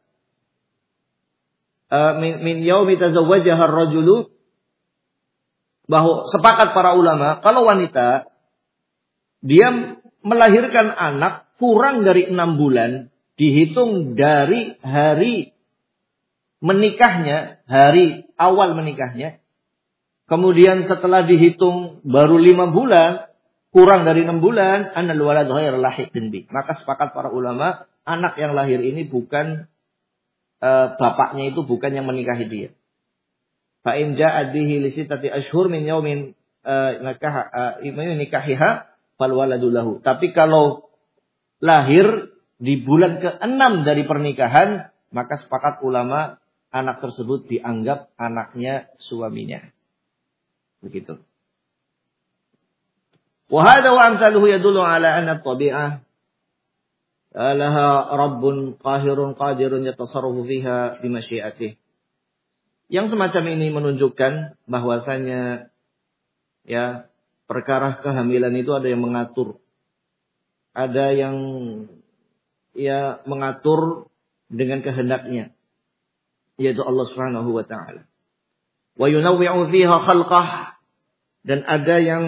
min yaumi tazawwajaha ar-rajulu, bahwa sepakat para ulama kalau wanita dia melahirkan anak kurang dari 6 bulan dihitung dari hari menikahnya, hari awal menikahnya. Kemudian setelah dihitung baru 5 bulan, kurang dari 6 bulan, annal walad ghairu lahiqin bi. Maka sepakat para ulama, anak yang lahir ini bukan bapaknya itu bukan yang menikahi dia. Fa in ja'at bihi li 6 ashhur min yaumin nikahiha fal waladu lahu. Tapi kalau lahir di bulan ke-6 dari pernikahan, maka sepakat ulama anak tersebut dianggap anaknya suaminya. Begitu. Wa hadha wa amsaluhu yadullu ala anna at-tabi'ah laha rabbun qahirun qadirun yatasarrafu fiha bi masyiatih. Yang semacam ini menunjukkan bahwasanya ya perkara kehamilan itu ada yang mengatur. Ada yang ya mengatur dengan kehendaknya, yaitu Allah Subhanahu wa taala. Wa yunawwi'u fiha khalqah, dan ada yang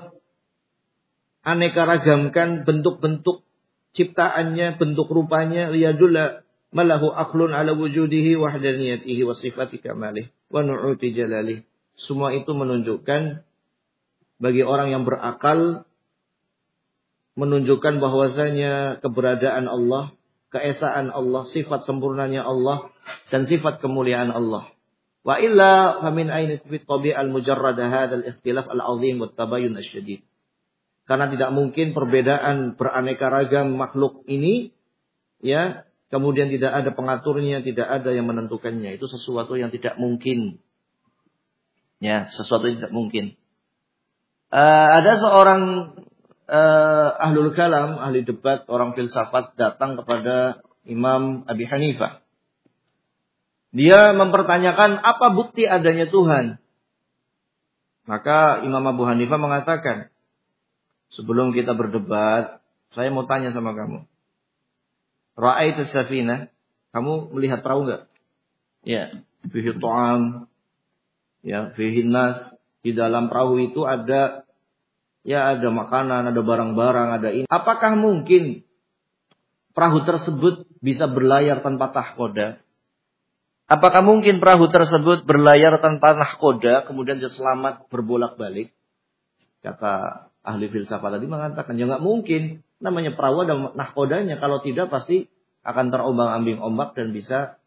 aneka-ragamkan bentuk-bentuk ciptaannya, bentuk rupanya, liyadulla malahu aqlun ala wujudihi wahdaniyatihi wa sifati kamalih wa nu'uti jalalih. Semua itu menunjukkan bagi orang yang berakal, menunjukkan bahwasanya keberadaan Allah, keesaan Allah, sifat sempurnanya Allah, dan sifat kemuliaan Allah. Wa illa famin aina fi tabi'al mujarrada hadzal ikhtilaf al-'azim wa tabayyun asy-syadid. Karena tidak mungkin perbedaan beraneka ragam makhluk ini ya, kemudian tidak ada pengaturnya, tidak ada yang menentukannya. Itu sesuatu yang tidak mungkin. Ya, sesuatu yang tidak mungkin. Ada seorang ahlul kalam, ahli debat, orang filsafat datang kepada Imam Abi Hanifah. Dia mempertanyakan apa bukti adanya Tuhan. Maka Imam Abu Hanifah mengatakan, sebelum kita berdebat, saya mau tanya sama kamu. Ra'aitus safinah, kamu melihat perahu enggak? Ya, fihi ta'am, ya, fihi nas. Di dalam perahu itu ada Ya ada makanan, ada barang-barang, ada ini. Apakah mungkin perahu tersebut bisa berlayar tanpa tahkoda? Apakah mungkin perahu tersebut berlayar tanpa nahkoda, kemudian dia selamat berbolak-balik? Kata ahli filsafat tadi mengatakan, ya nggak mungkin. Namanya perahu ada nahkodanya. Kalau tidak pasti akan terombang-ambing ombak dan bisa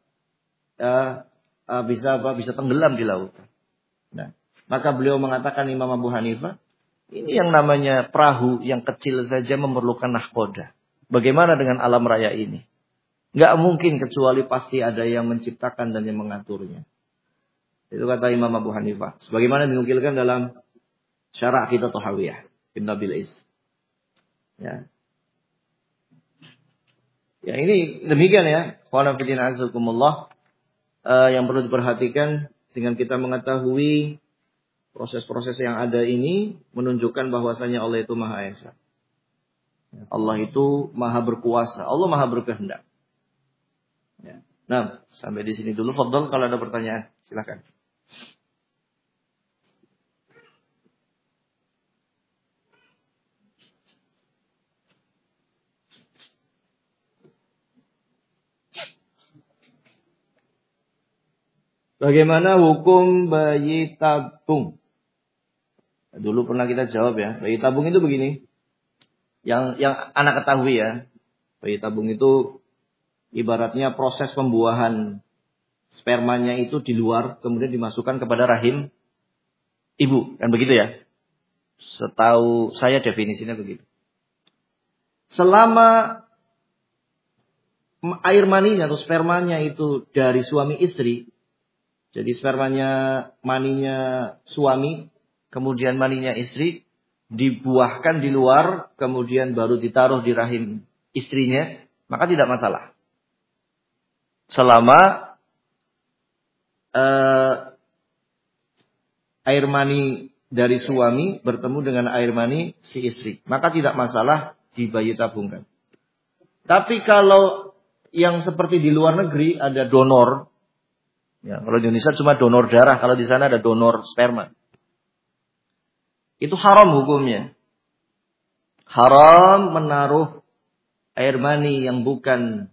tenggelam di lautan. Nah, maka beliau mengatakan, Imam Abu Hanifah, ini yang namanya perahu yang kecil saja memerlukan nahkoda. Bagaimana dengan alam raya ini? Nggak mungkin kecuali pasti ada yang menciptakan dan yang mengaturnya. Itu kata Imam Abu Hanifah. Sebagaimana dinukilkan dalam Syarah Aqidah Tahawiyah Ibn Abil Is. Ya. Ya ini demikian ya. Qanafidin azakumullah. Yang perlu diperhatikan dengan kita mengetahui proses-proses yang ada ini menunjukkan bahwasanya Allah itu Maha Esa. Allah itu Maha berkuasa. Allah Maha berkehendak. Ya. Nah, sampai di sini dulu. Fadhal, kalau ada pertanyaan, silakan. Bagaimana hukum bayi tabung? Dulu pernah kita jawab ya. Bayi tabung itu begini. Yang anak ketahui ya. Bayi tabung itu ibaratnya proses pembuahan spermanya itu di luar, kemudian dimasukkan kepada rahim ibu. Kan begitu ya? Setahu saya definisinya begitu. Selama air maninya atau spermanya itu dari suami istri, jadi spermanya, maninya suami, kemudian maninya istri, dibuahkan di luar, kemudian baru ditaruh di rahim istrinya, maka tidak masalah. Selama air mani dari suami bertemu dengan air mani si istri, maka tidak masalah dibayi tabungkan. Tapi kalau yang seperti di luar negeri ada donor, ya, kalau di Indonesia cuma donor darah, kalau di sana ada donor sperma. Itu haram hukumnya. Haram menaruh air mani yang bukan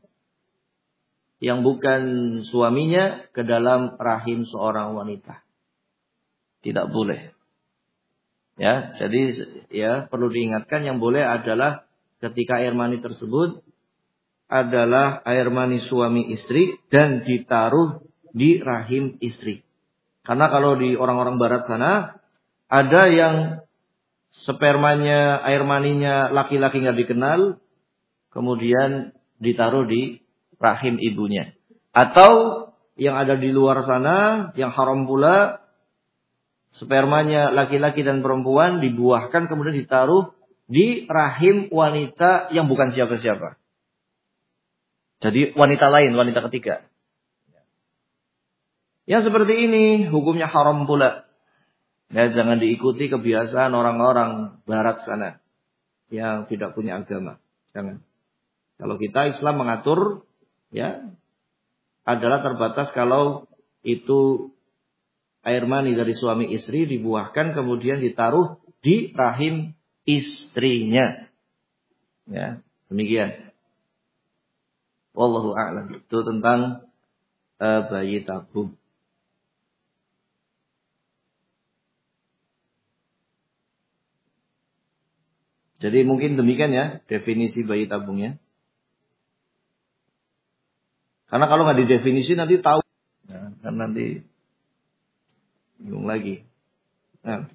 suaminya ke dalam rahim seorang wanita. Tidak boleh. Ya, jadi ya perlu diingatkan yang boleh adalah ketika air mani tersebut adalah air mani suami istri dan ditaruh di rahim istri. Karena kalau di orang-orang barat sana ada yang spermanya, air maninya laki-laki nggak dikenal, kemudian ditaruh di rahim ibunya. Atau yang ada di luar sana, yang haram pula, spermanya laki-laki dan perempuan dibuahkan kemudian ditaruh di rahim wanita yang bukan siapa-siapa. Jadi wanita lain, wanita ketiga. Yang seperti ini hukumnya haram pula. Ya, jangan diikuti kebiasaan orang-orang barat sana yang tidak punya agama. Jangan. Kalau kita Islam mengatur, ya, adalah terbatas kalau itu air mani dari suami istri dibuahkan kemudian ditaruh di rahim istrinya. Ya, demikian. Wallahu a'lam. Itu tentang bayi tabung. Jadi mungkin demikian ya definisi bayi tabungnya. Karena kalau nggak didefinisi nanti tahu, nah, kan nanti bingung lagi. Nah.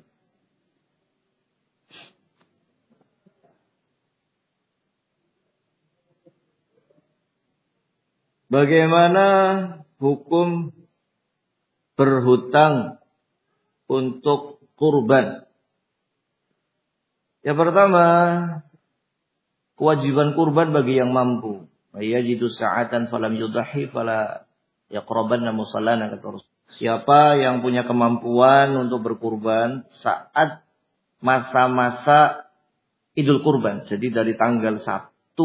Bagaimana hukum berhutang untuk kurban? Yang pertama, kewajiban kurban bagi yang mampu. Yajidu sa'atan falam yudahi fala yaqrabanna musallana, kata Rasul. Siapa yang punya kemampuan untuk berkurban saat masa-masa Idul Kurban. Jadi dari tanggal 1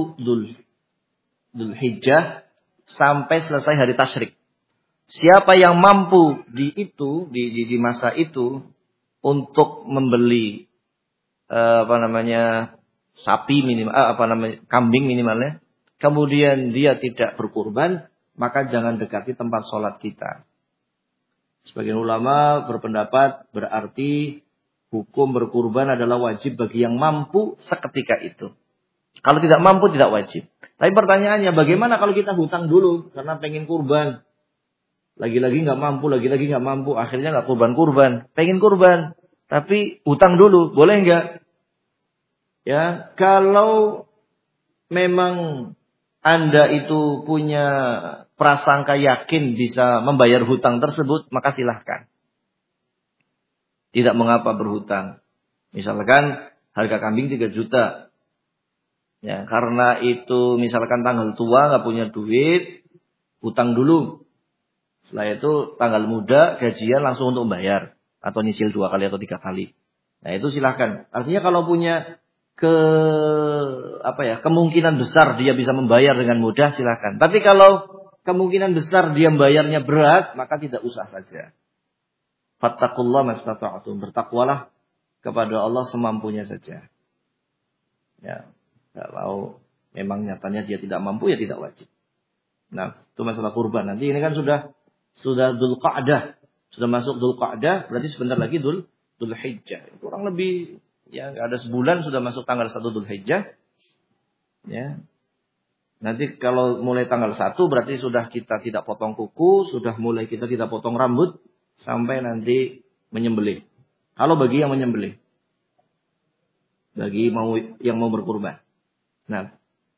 Dzulhijjah sampai selesai hari tasyrik. Siapa yang mampu di masa itu untuk membeli sapi minimal, kambing minimalnya. Kemudian dia tidak berkurban, maka jangan dekati tempat sholat kita. Sebagian ulama berpendapat berarti hukum berkurban adalah wajib bagi yang mampu seketika itu. Kalau tidak mampu tidak wajib. Tapi pertanyaannya bagaimana kalau kita hutang dulu karena pengen kurban. Lagi-lagi nggak mampu, akhirnya nggak kurban. Pengen kurban, tapi hutang dulu, boleh nggak? Ya, kalau memang Anda itu punya prasangka yakin bisa membayar hutang tersebut, maka silahkan. Tidak mengapa berhutang. Misalkan harga kambing 3 juta. Ya, karena itu misalkan tanggal tua nggak punya duit, hutang dulu. Setelah itu tanggal muda gajian langsung untuk membayar atau nyicil 2 kali atau 3 kali. Nah, itu silahkan. Artinya kalau punya kemungkinan besar dia bisa membayar dengan mudah, silahkan. Tapi kalau kemungkinan besar dia membayarnya berat, maka tidak usah saja. Fattaqullaha mastata'tum. Bertakwalah kepada Allah semampunya saja. Ya, kalau memang nyatanya dia tidak mampu ya tidak wajib. Nah, itu masalah kurban. Nanti ini kan sudah Dzulqa'dah. Sudah masuk Dzulqa'dah, berarti sebentar lagi Dzulhijjah. Itu kurang lebih ya enggak ada sebulan sudah masuk tanggal 1 Dzulhijjah. Ya. Nanti kalau mulai tanggal 1 berarti sudah kita tidak potong kuku, sudah mulai kita tidak potong rambut sampai nanti menyembelih. Kalau bagi yang menyembelih. Bagi yang mau berkurban. Nah,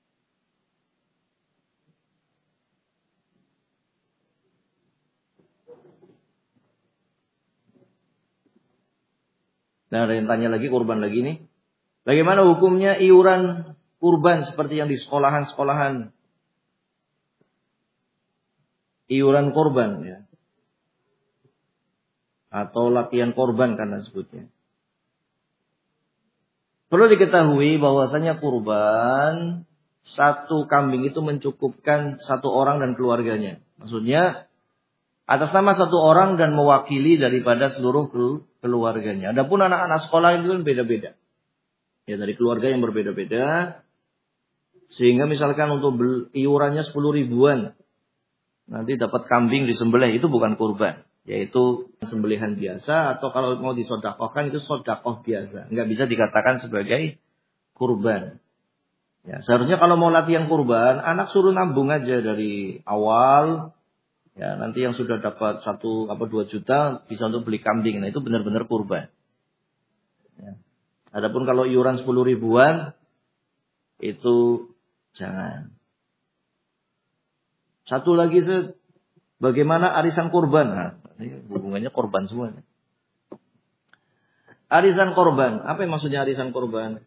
ada yang tanya lagi kurban lagi nih. Bagaimana hukumnya iuran kurban seperti yang di sekolahan-sekolahan? Iuran kurban ya. Atau latihan korban karena sebutnya. Perlu diketahui bahwasanya kurban 1 kambing itu mencukupkan 1 orang dan keluarganya. Maksudnya atas nama 1 orang dan mewakili daripada seluruh keluarganya. Adapun anak-anak sekolah itu kan beda-beda. Ya dari keluarga yang berbeda-beda. Sehingga misalkan untuk iurannya 10 ribuan. Nanti dapat kambing disembelih, itu bukan kurban. Yaitu sembelihan biasa atau kalau mau disedekahkan itu sedekah biasa. Enggak bisa dikatakan sebagai kurban. Ya, seharusnya kalau mau latihan kurban, anak suruh nabung aja dari awal. Ya, nanti yang sudah dapat 1-2 juta bisa untuk beli kambing. Nah, itu benar-benar kurban. Ya. Adapun kalau iuran 10 ribuan itu jangan. Satu lagi bagaimana arisan kurban? Nah, ini hubungannya korban semua. Arisan korban. Apa yang maksudnya arisan korban?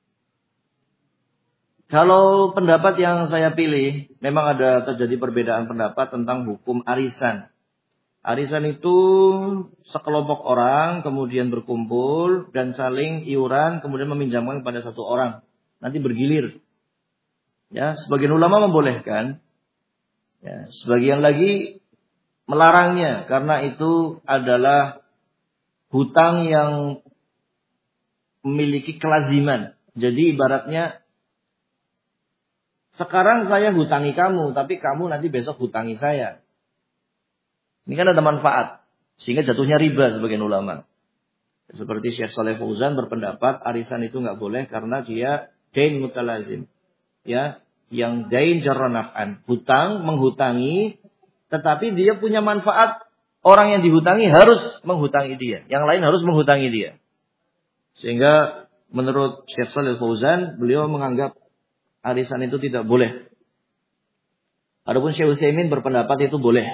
Kalau pendapat yang saya pilih, memang ada terjadi perbedaan pendapat tentang hukum arisan. Arisan itu sekelompok orang kemudian berkumpul dan saling iuran kemudian meminjamkan kepada 1 orang. Nanti bergilir. Ya, sebagian ulama membolehkan. Ya, sebagian lagi melarangnya karena itu adalah hutang yang memiliki kelaziman. Jadi ibaratnya sekarang saya hutangi kamu, tapi kamu nanti besok hutangi saya. Ini kan ada manfaat. Sehingga jatuhnya riba sebagian ulama. Seperti Syekh Shalih Fauzan berpendapat arisan itu nggak boleh karena dia dain mutalazim. Ya, yang dain jarra naf'an. Hutang, menghutangi, tetapi dia punya manfaat. Orang yang dihutangi harus menghutangi dia. Yang lain harus menghutangi dia. Sehingga menurut Syekh Shalih Fauzan, beliau menganggap arisan itu tidak boleh. Adapun Syekh Utsaimin berpendapat itu boleh.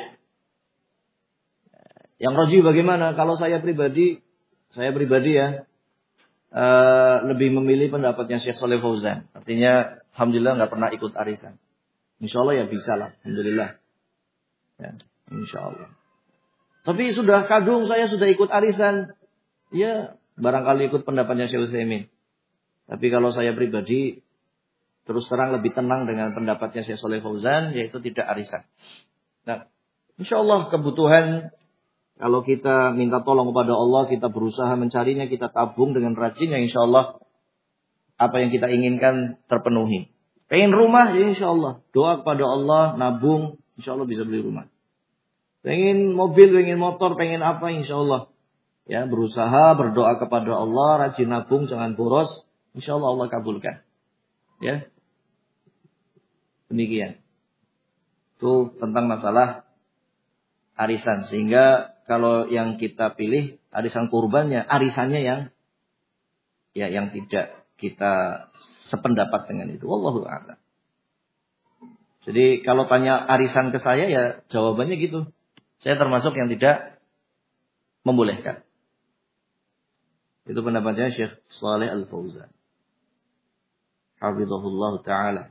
Yang rajih bagaimana? Kalau saya pribadi ya lebih memilih pendapatnya Syekh Shalih Fauzan. Artinya alhamdulillah nggak pernah ikut arisan. Insyaallah ya bisa lah, alhamdulillah. Ya, insyaallah. Tapi sudah kadung saya sudah ikut arisan. Ya, barangkali ikut pendapatnya Syekh Utsaimin. Tapi kalau saya pribadi terus terang lebih tenang dengan pendapatnya Syekh Shalih Fauzan, yaitu tidak arisan. Nah, insyaallah kebutuhan Kalau kita minta tolong kepada Allah, kita berusaha mencarinya, kita tabung dengan rajin, ya insya Allah apa yang kita inginkan terpenuhi. Pengen rumah, ya insya Allah. Doa kepada Allah, nabung, insya Allah bisa beli rumah. Pengen mobil, pengen motor, pengen apa, insya Allah. Ya, berusaha, berdoa kepada Allah, rajin nabung, jangan boros. Insya Allah Allah kabulkan. Ya, demikian. Itu tentang masalah arisan. Sehingga kalau yang kita pilih arisan kurbannya, arisannya yang tidak kita sependapat dengan itu. Wallahu a'lam. Jadi kalau tanya arisan ke saya, ya jawabannya gitu. Saya termasuk yang tidak membolehkan. Itu pendapatnya Syekh Shalih Al-Fauzan. Hafizahullah ta'ala.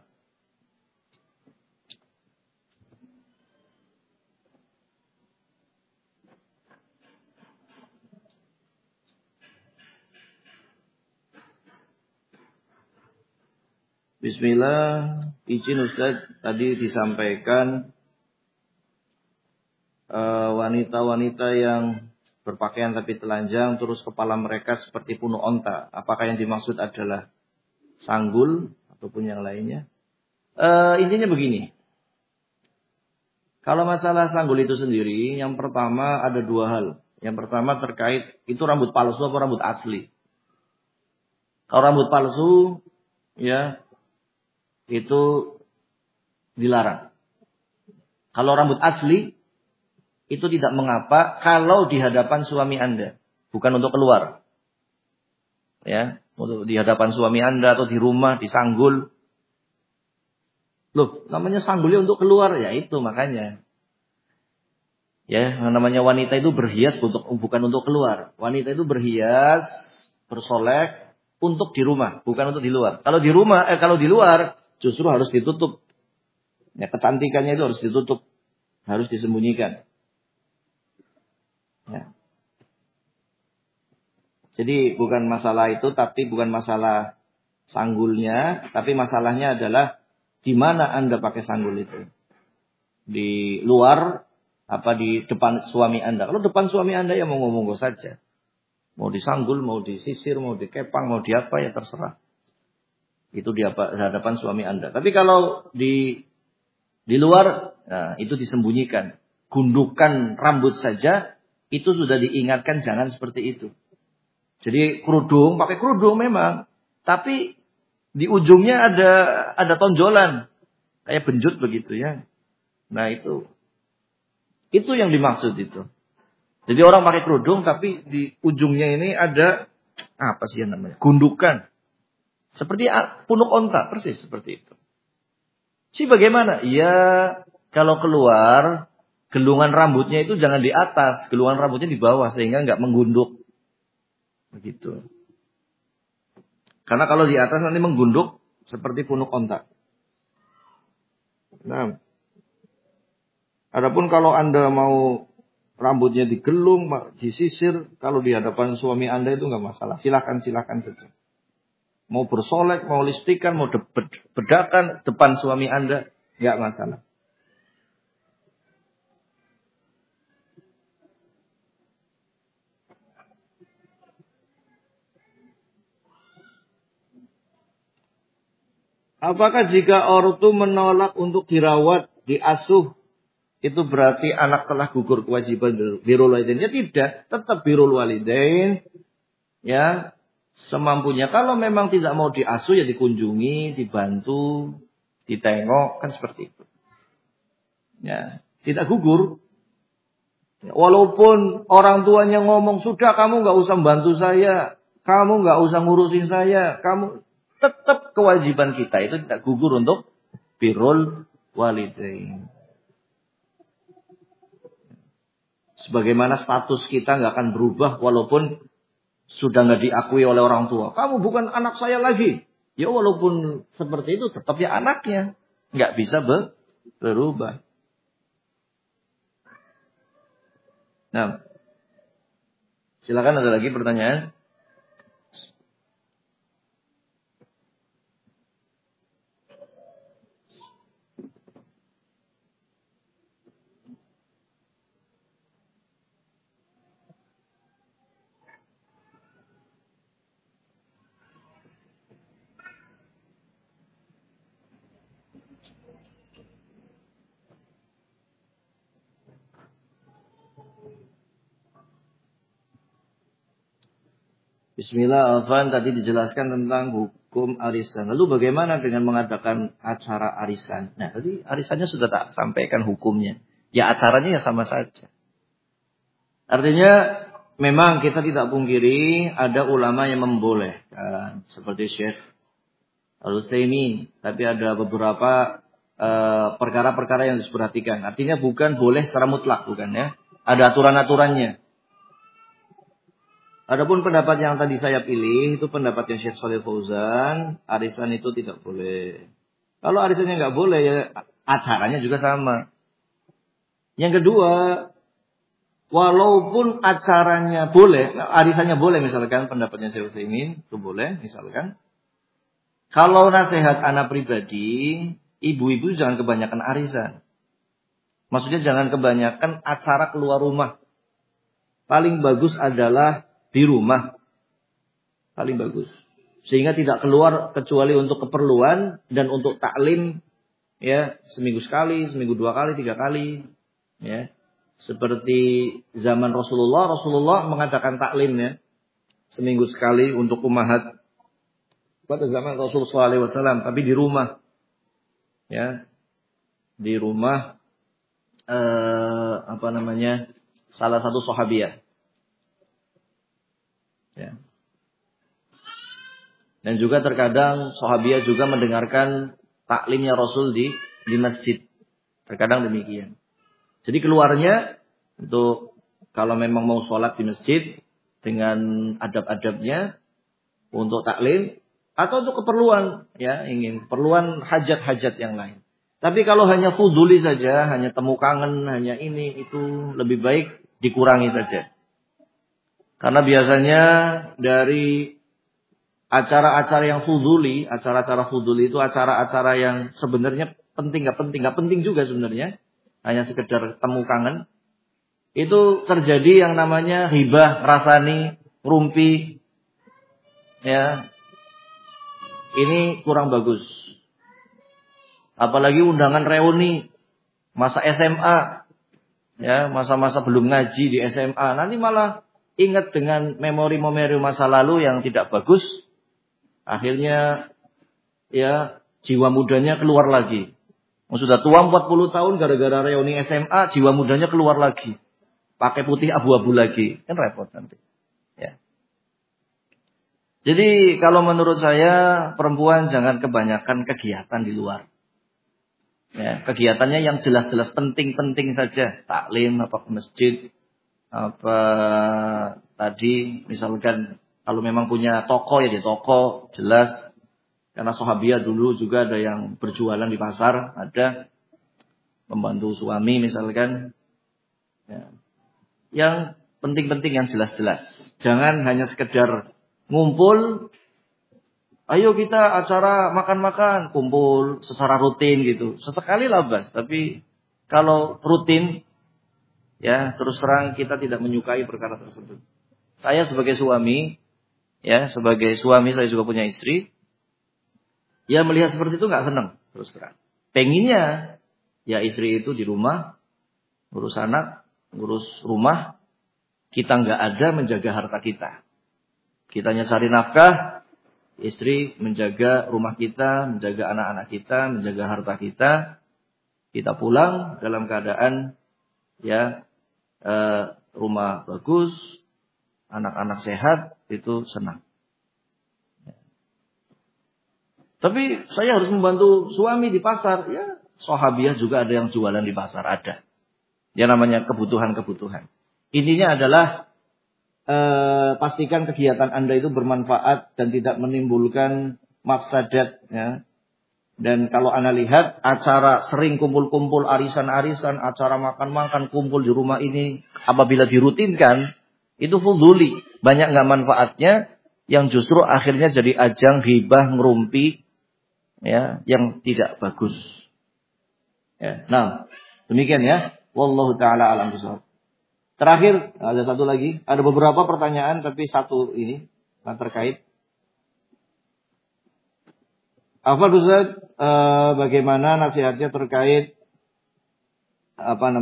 Bismillah. Izin Ustaz, tadi disampaikan wanita-wanita yang berpakaian tapi telanjang, terus kepala mereka seperti punuh onta. Apakah yang dimaksud adalah sanggul ataupun yang lainnya? Intinya begini. Kalau masalah sanggul itu sendiri, yang pertama ada dua hal. Yang pertama terkait itu rambut palsu atau rambut asli. Kalau rambut palsu, ya itu dilarang. Kalau rambut asli, itu tidak mengapa kalau di hadapan suami Anda, bukan untuk keluar. Ya, untuk di hadapan suami Anda atau di rumah disanggul. Loh, namanya sanggulnya untuk keluar, ya itu makanya. Ya, namanya wanita itu berhias bukan untuk keluar. Wanita itu berhias, bersolek untuk di rumah, bukan untuk di luar. Kalau di rumah, kalau di luar justru harus ditutup. Ya, kecantikannya itu harus ditutup, harus disembunyikan. Ya. Jadi bukan masalah itu, tapi bukan masalah sanggulnya, tapi masalahnya adalah di mana Anda pakai sanggul itu. Di luar, apa di depan suami Anda. Kalau depan suami Anda ya monggo-monggo saja. Mau disanggul, mau disisir, mau dikepang, mau diapa ya terserah. Itu di hadapan suami Anda. Tapi kalau di luar, nah, itu disembunyikan. Gundukan rambut saja, itu sudah diingatkan jangan seperti itu. Jadi kerudung, pakai kerudung memang. Tapi di ujungnya ada tonjolan. Kayak benjut begitu ya. Nah itu yang dimaksud itu. Jadi orang pakai kerudung tapi di ujungnya ini ada, apa sih yang namanya? Gundukan. Seperti punuk onta, persis seperti itu. Si bagaimana? Ya kalau keluar, gelungan rambutnya itu jangan di atas. Gelungan rambutnya di bawah sehingga nggak menggunduk. Begitu. Karena kalau di atas nanti menggunduk seperti punuk onta. Nah, adapun kalau Anda mau rambutnya digelung, disisir, kalau di hadapan suami Anda itu nggak masalah. Silakan saja. Mau bersolek, mau listikan, mau bedakan depan suami Anda, nggak masalah. Apakah jika ortu menolak untuk dirawat, diasuh, itu berarti anak telah gugur kewajiban birrul walidain? Ya tidak, tetap birrul walidain. Ya, semampunya. Kalau memang tidak mau diasuh ya dikunjungi, dibantu, ditengok, kan seperti itu. Ya, tidak gugur. Walaupun orang tuanya ngomong, sudah kamu nggak usah bantu saya, kamu nggak usah ngurusin saya, kamu tetap kewajiban kita itu tidak gugur untuk birrul walidain. Sebagaimana status kita nggak akan berubah walaupun sudah nggak diakui oleh orang tua. Kamu bukan anak saya lagi. Ya walaupun seperti itu tetap ya anaknya. Nggak bisa berubah. Nah, silakan ada lagi pertanyaan. Bismillah, Afan, tadi dijelaskan tentang hukum arisan. Lalu bagaimana dengan mengadakan acara arisan? Nah, tadi arisannya sudah tak sampaikan hukumnya. Ya acaranya ya sama saja. Artinya memang kita tidak pungkiri ada ulama yang membolehkan. Seperti Syekh Al-Utsaimin. Tapi ada beberapa perkara-perkara yang harus diperhatikan. Artinya bukan boleh secara mutlak, bukan ya. Ada aturan-aturannya. Adapun pendapat yang tadi saya pilih itu pendapatnya Syekh Shalih Fauzan, arisan itu tidak boleh. Kalau arisannya nggak boleh ya acaranya juga sama. Yang kedua, walaupun acaranya boleh, arisannya boleh misalkan pendapatnya Syekh Utsaimin itu boleh misalkan. Kalau nasihat anak pribadi, ibu-ibu jangan kebanyakan arisan. Maksudnya jangan kebanyakan acara keluar rumah. Paling bagus adalah di rumah. Paling bagus. Sehingga tidak keluar kecuali untuk keperluan dan untuk taklim ya, seminggu sekali, seminggu 2 kali, 3 kali ya. Seperti zaman Rasulullah mengadakan taklim ya. Seminggu sekali untuk ummahat pada zaman Rasulullah SAW, tapi di rumah. Ya. Di rumah salah satu sahabiah. Ya. Dan juga terkadang sahabiah juga mendengarkan taklimnya Rasul di masjid. Terkadang demikian. Jadi keluarnya untuk kalau memang mau sholat di masjid dengan adab-adabnya untuk taklim atau untuk keperluan ya, ingin keperluan hajat-hajat yang lain. Tapi kalau hanya fuduli saja, hanya temu kangen, hanya ini itu lebih baik dikurangi saja. Karena biasanya dari acara-acara yang fuduli, acara-acara fuduli itu acara-acara yang sebenarnya penting, nggak penting juga sebenarnya. Hanya sekedar temu kangen. Itu terjadi yang namanya hibah, rasani, rumpi. Ya. Ini kurang bagus. Apalagi undangan reuni. Masa SMA. Ya, masa-masa belum ngaji di SMA. Nanti malah ingat dengan memori-memori masa lalu yang tidak bagus. Akhirnya ya jiwa mudanya keluar lagi. Sudah tua 40 tahun gara-gara reuni SMA, jiwa mudanya keluar lagi. Pakai putih abu-abu lagi. Kan repot nanti. Ya. Jadi kalau menurut saya perempuan jangan kebanyakan kegiatan di luar. Ya, kegiatannya yang jelas-jelas penting-penting saja. Taklim, apa ke masjid, apa tadi misalkan kalau memang punya toko ya di toko jelas. Karena sahabiah dulu juga ada yang berjualan di pasar, ada membantu suami misalkan. Ya. Yang penting-penting yang jelas-jelas. Jangan hanya sekedar ngumpul, ayo kita acara makan-makan, kumpul secara rutin gitu. Sesekali lah bas, tapi kalau rutin, ya terus terang kita tidak menyukai perkara tersebut. Saya sebagai suami, ya sebagai suami saya juga punya istri, ya melihat seperti itu nggak senang terus terang. Pengennya, ya istri itu di rumah, ngurus anak, ngurus rumah, kita nggak ada menjaga harta kita. Kitanya cari nafkah, istri menjaga rumah kita, menjaga anak-anak kita, menjaga harta kita. Kita pulang dalam keadaan ya rumah bagus, anak-anak sehat, itu senang. Tapi saya harus membantu suami di pasar. Ya, sahabiah juga ada yang jualan di pasar, ada. Ya namanya kebutuhan-kebutuhan. Intinya adalah pastikan kegiatan Anda itu bermanfaat dan tidak menimbulkan mafsadat ya. Dan kalau Anda lihat acara sering kumpul-kumpul, arisan-arisan, acara makan-makan, kumpul di rumah ini apabila dirutinkan itu fuduli, banyak enggak manfaatnya yang justru akhirnya jadi ajang hibah ngerumpi ya yang tidak bagus. Ya. Nah, demikian ya. Wallahu taala alam bishawab. Terakhir, ada satu lagi. Ada beberapa pertanyaan, tapi satu ini yang terkait. Afwan Ustaz, bagaimana nasihatnya terkait apa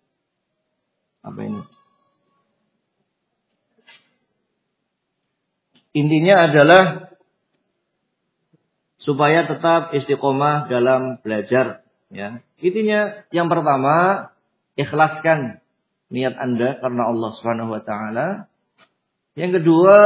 ini? intinya adalah supaya tetap istiqomah dalam belajar. Ya. Intinya yang pertama, ikhlaskan niat Anda karena Allah Subhanahu wa taala. Yang kedua,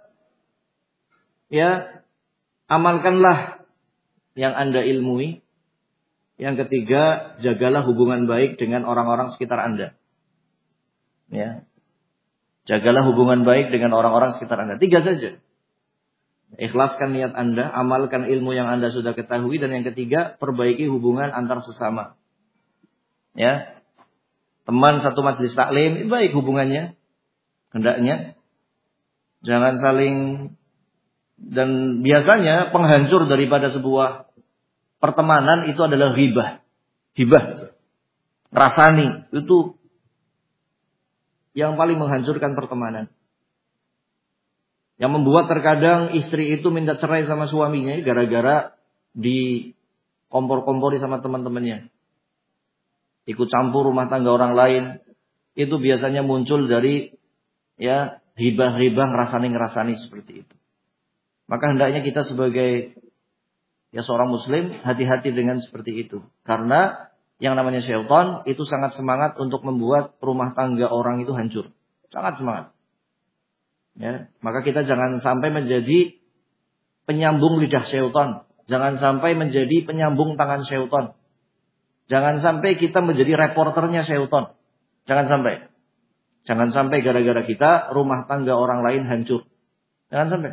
ya, amalkanlah yang Anda ilmui. Yang ketiga, jagalah hubungan baik dengan orang-orang sekitar Anda. Ya. Jagalah hubungan baik dengan orang-orang sekitar Anda. 3 saja. Ikhlaskan niat Anda, amalkan ilmu yang Anda sudah ketahui, dan yang ketiga, perbaiki hubungan antar sesama. Ya. Teman satu majelis taklim, baik hubungannya, hendaknya. Jangan saling, dan biasanya penghancur daripada sebuah pertemanan itu adalah ghibah. Hibah. Rasani, itu yang paling menghancurkan pertemanan. Yang membuat terkadang istri itu minta cerai sama suaminya gara-gara dikompor-kompori sama teman-temannya. Ikut campur rumah tangga orang lain. Itu biasanya muncul dari ya hibah-hibah ngerasani seperti itu. Maka hendaknya kita sebagai ya seorang muslim hati-hati dengan seperti itu. Karena yang namanya syaitan itu sangat semangat untuk membuat rumah tangga orang itu hancur. Sangat semangat. Ya, maka kita jangan sampai menjadi penyambung lidah syaitan. Jangan sampai menjadi penyambung tangan syaitan. Jangan sampai kita menjadi reporternya syaitan. Jangan sampai. Jangan sampai gara-gara kita rumah tangga orang lain hancur. Jangan sampai.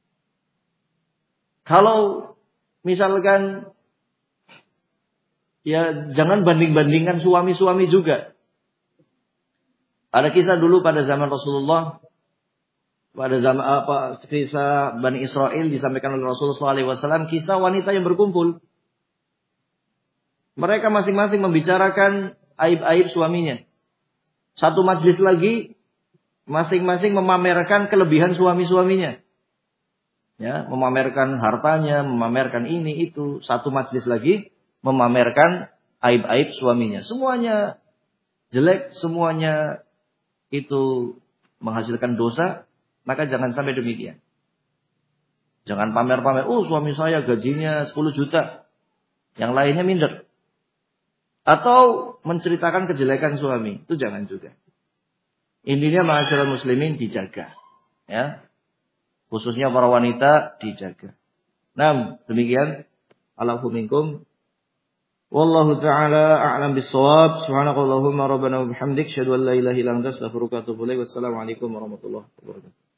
Kalau misalkan ya jangan banding-bandingkan suami-suami juga. Ada kisah dulu pada zaman Rasulullah. Pada zaman kisah Bani Israel disampaikan oleh Rasulullah SAW, kisah wanita yang berkumpul. Mereka masing-masing membicarakan aib-aib suaminya. Satu majelis lagi, masing-masing memamerkan kelebihan suami-suaminya. Ya, memamerkan hartanya, memamerkan ini itu. Satu majelis lagi memamerkan aib-aib suaminya. Semuanya jelek, semuanya itu menghasilkan dosa. Maka jangan sampai demikian. Jangan pamer-pamer, suami saya gajinya 10 juta. Yang lainnya minder. Atau menceritakan kejelekan suami. Itu jangan juga. Intinya ma'asyiral muslimin dijaga. Ya. Khususnya para wanita dijaga. Nah, demikian. Allahu minkum. Wallahu ta'ala a'lam bis-shawab. Subhanakallahumma rabbana wa bihamdik. Asyhadu an la ilaha illa anta astaghfiruka wa atubu ilaik. Wassalamualaikum warahmatullahi wabarakatuh.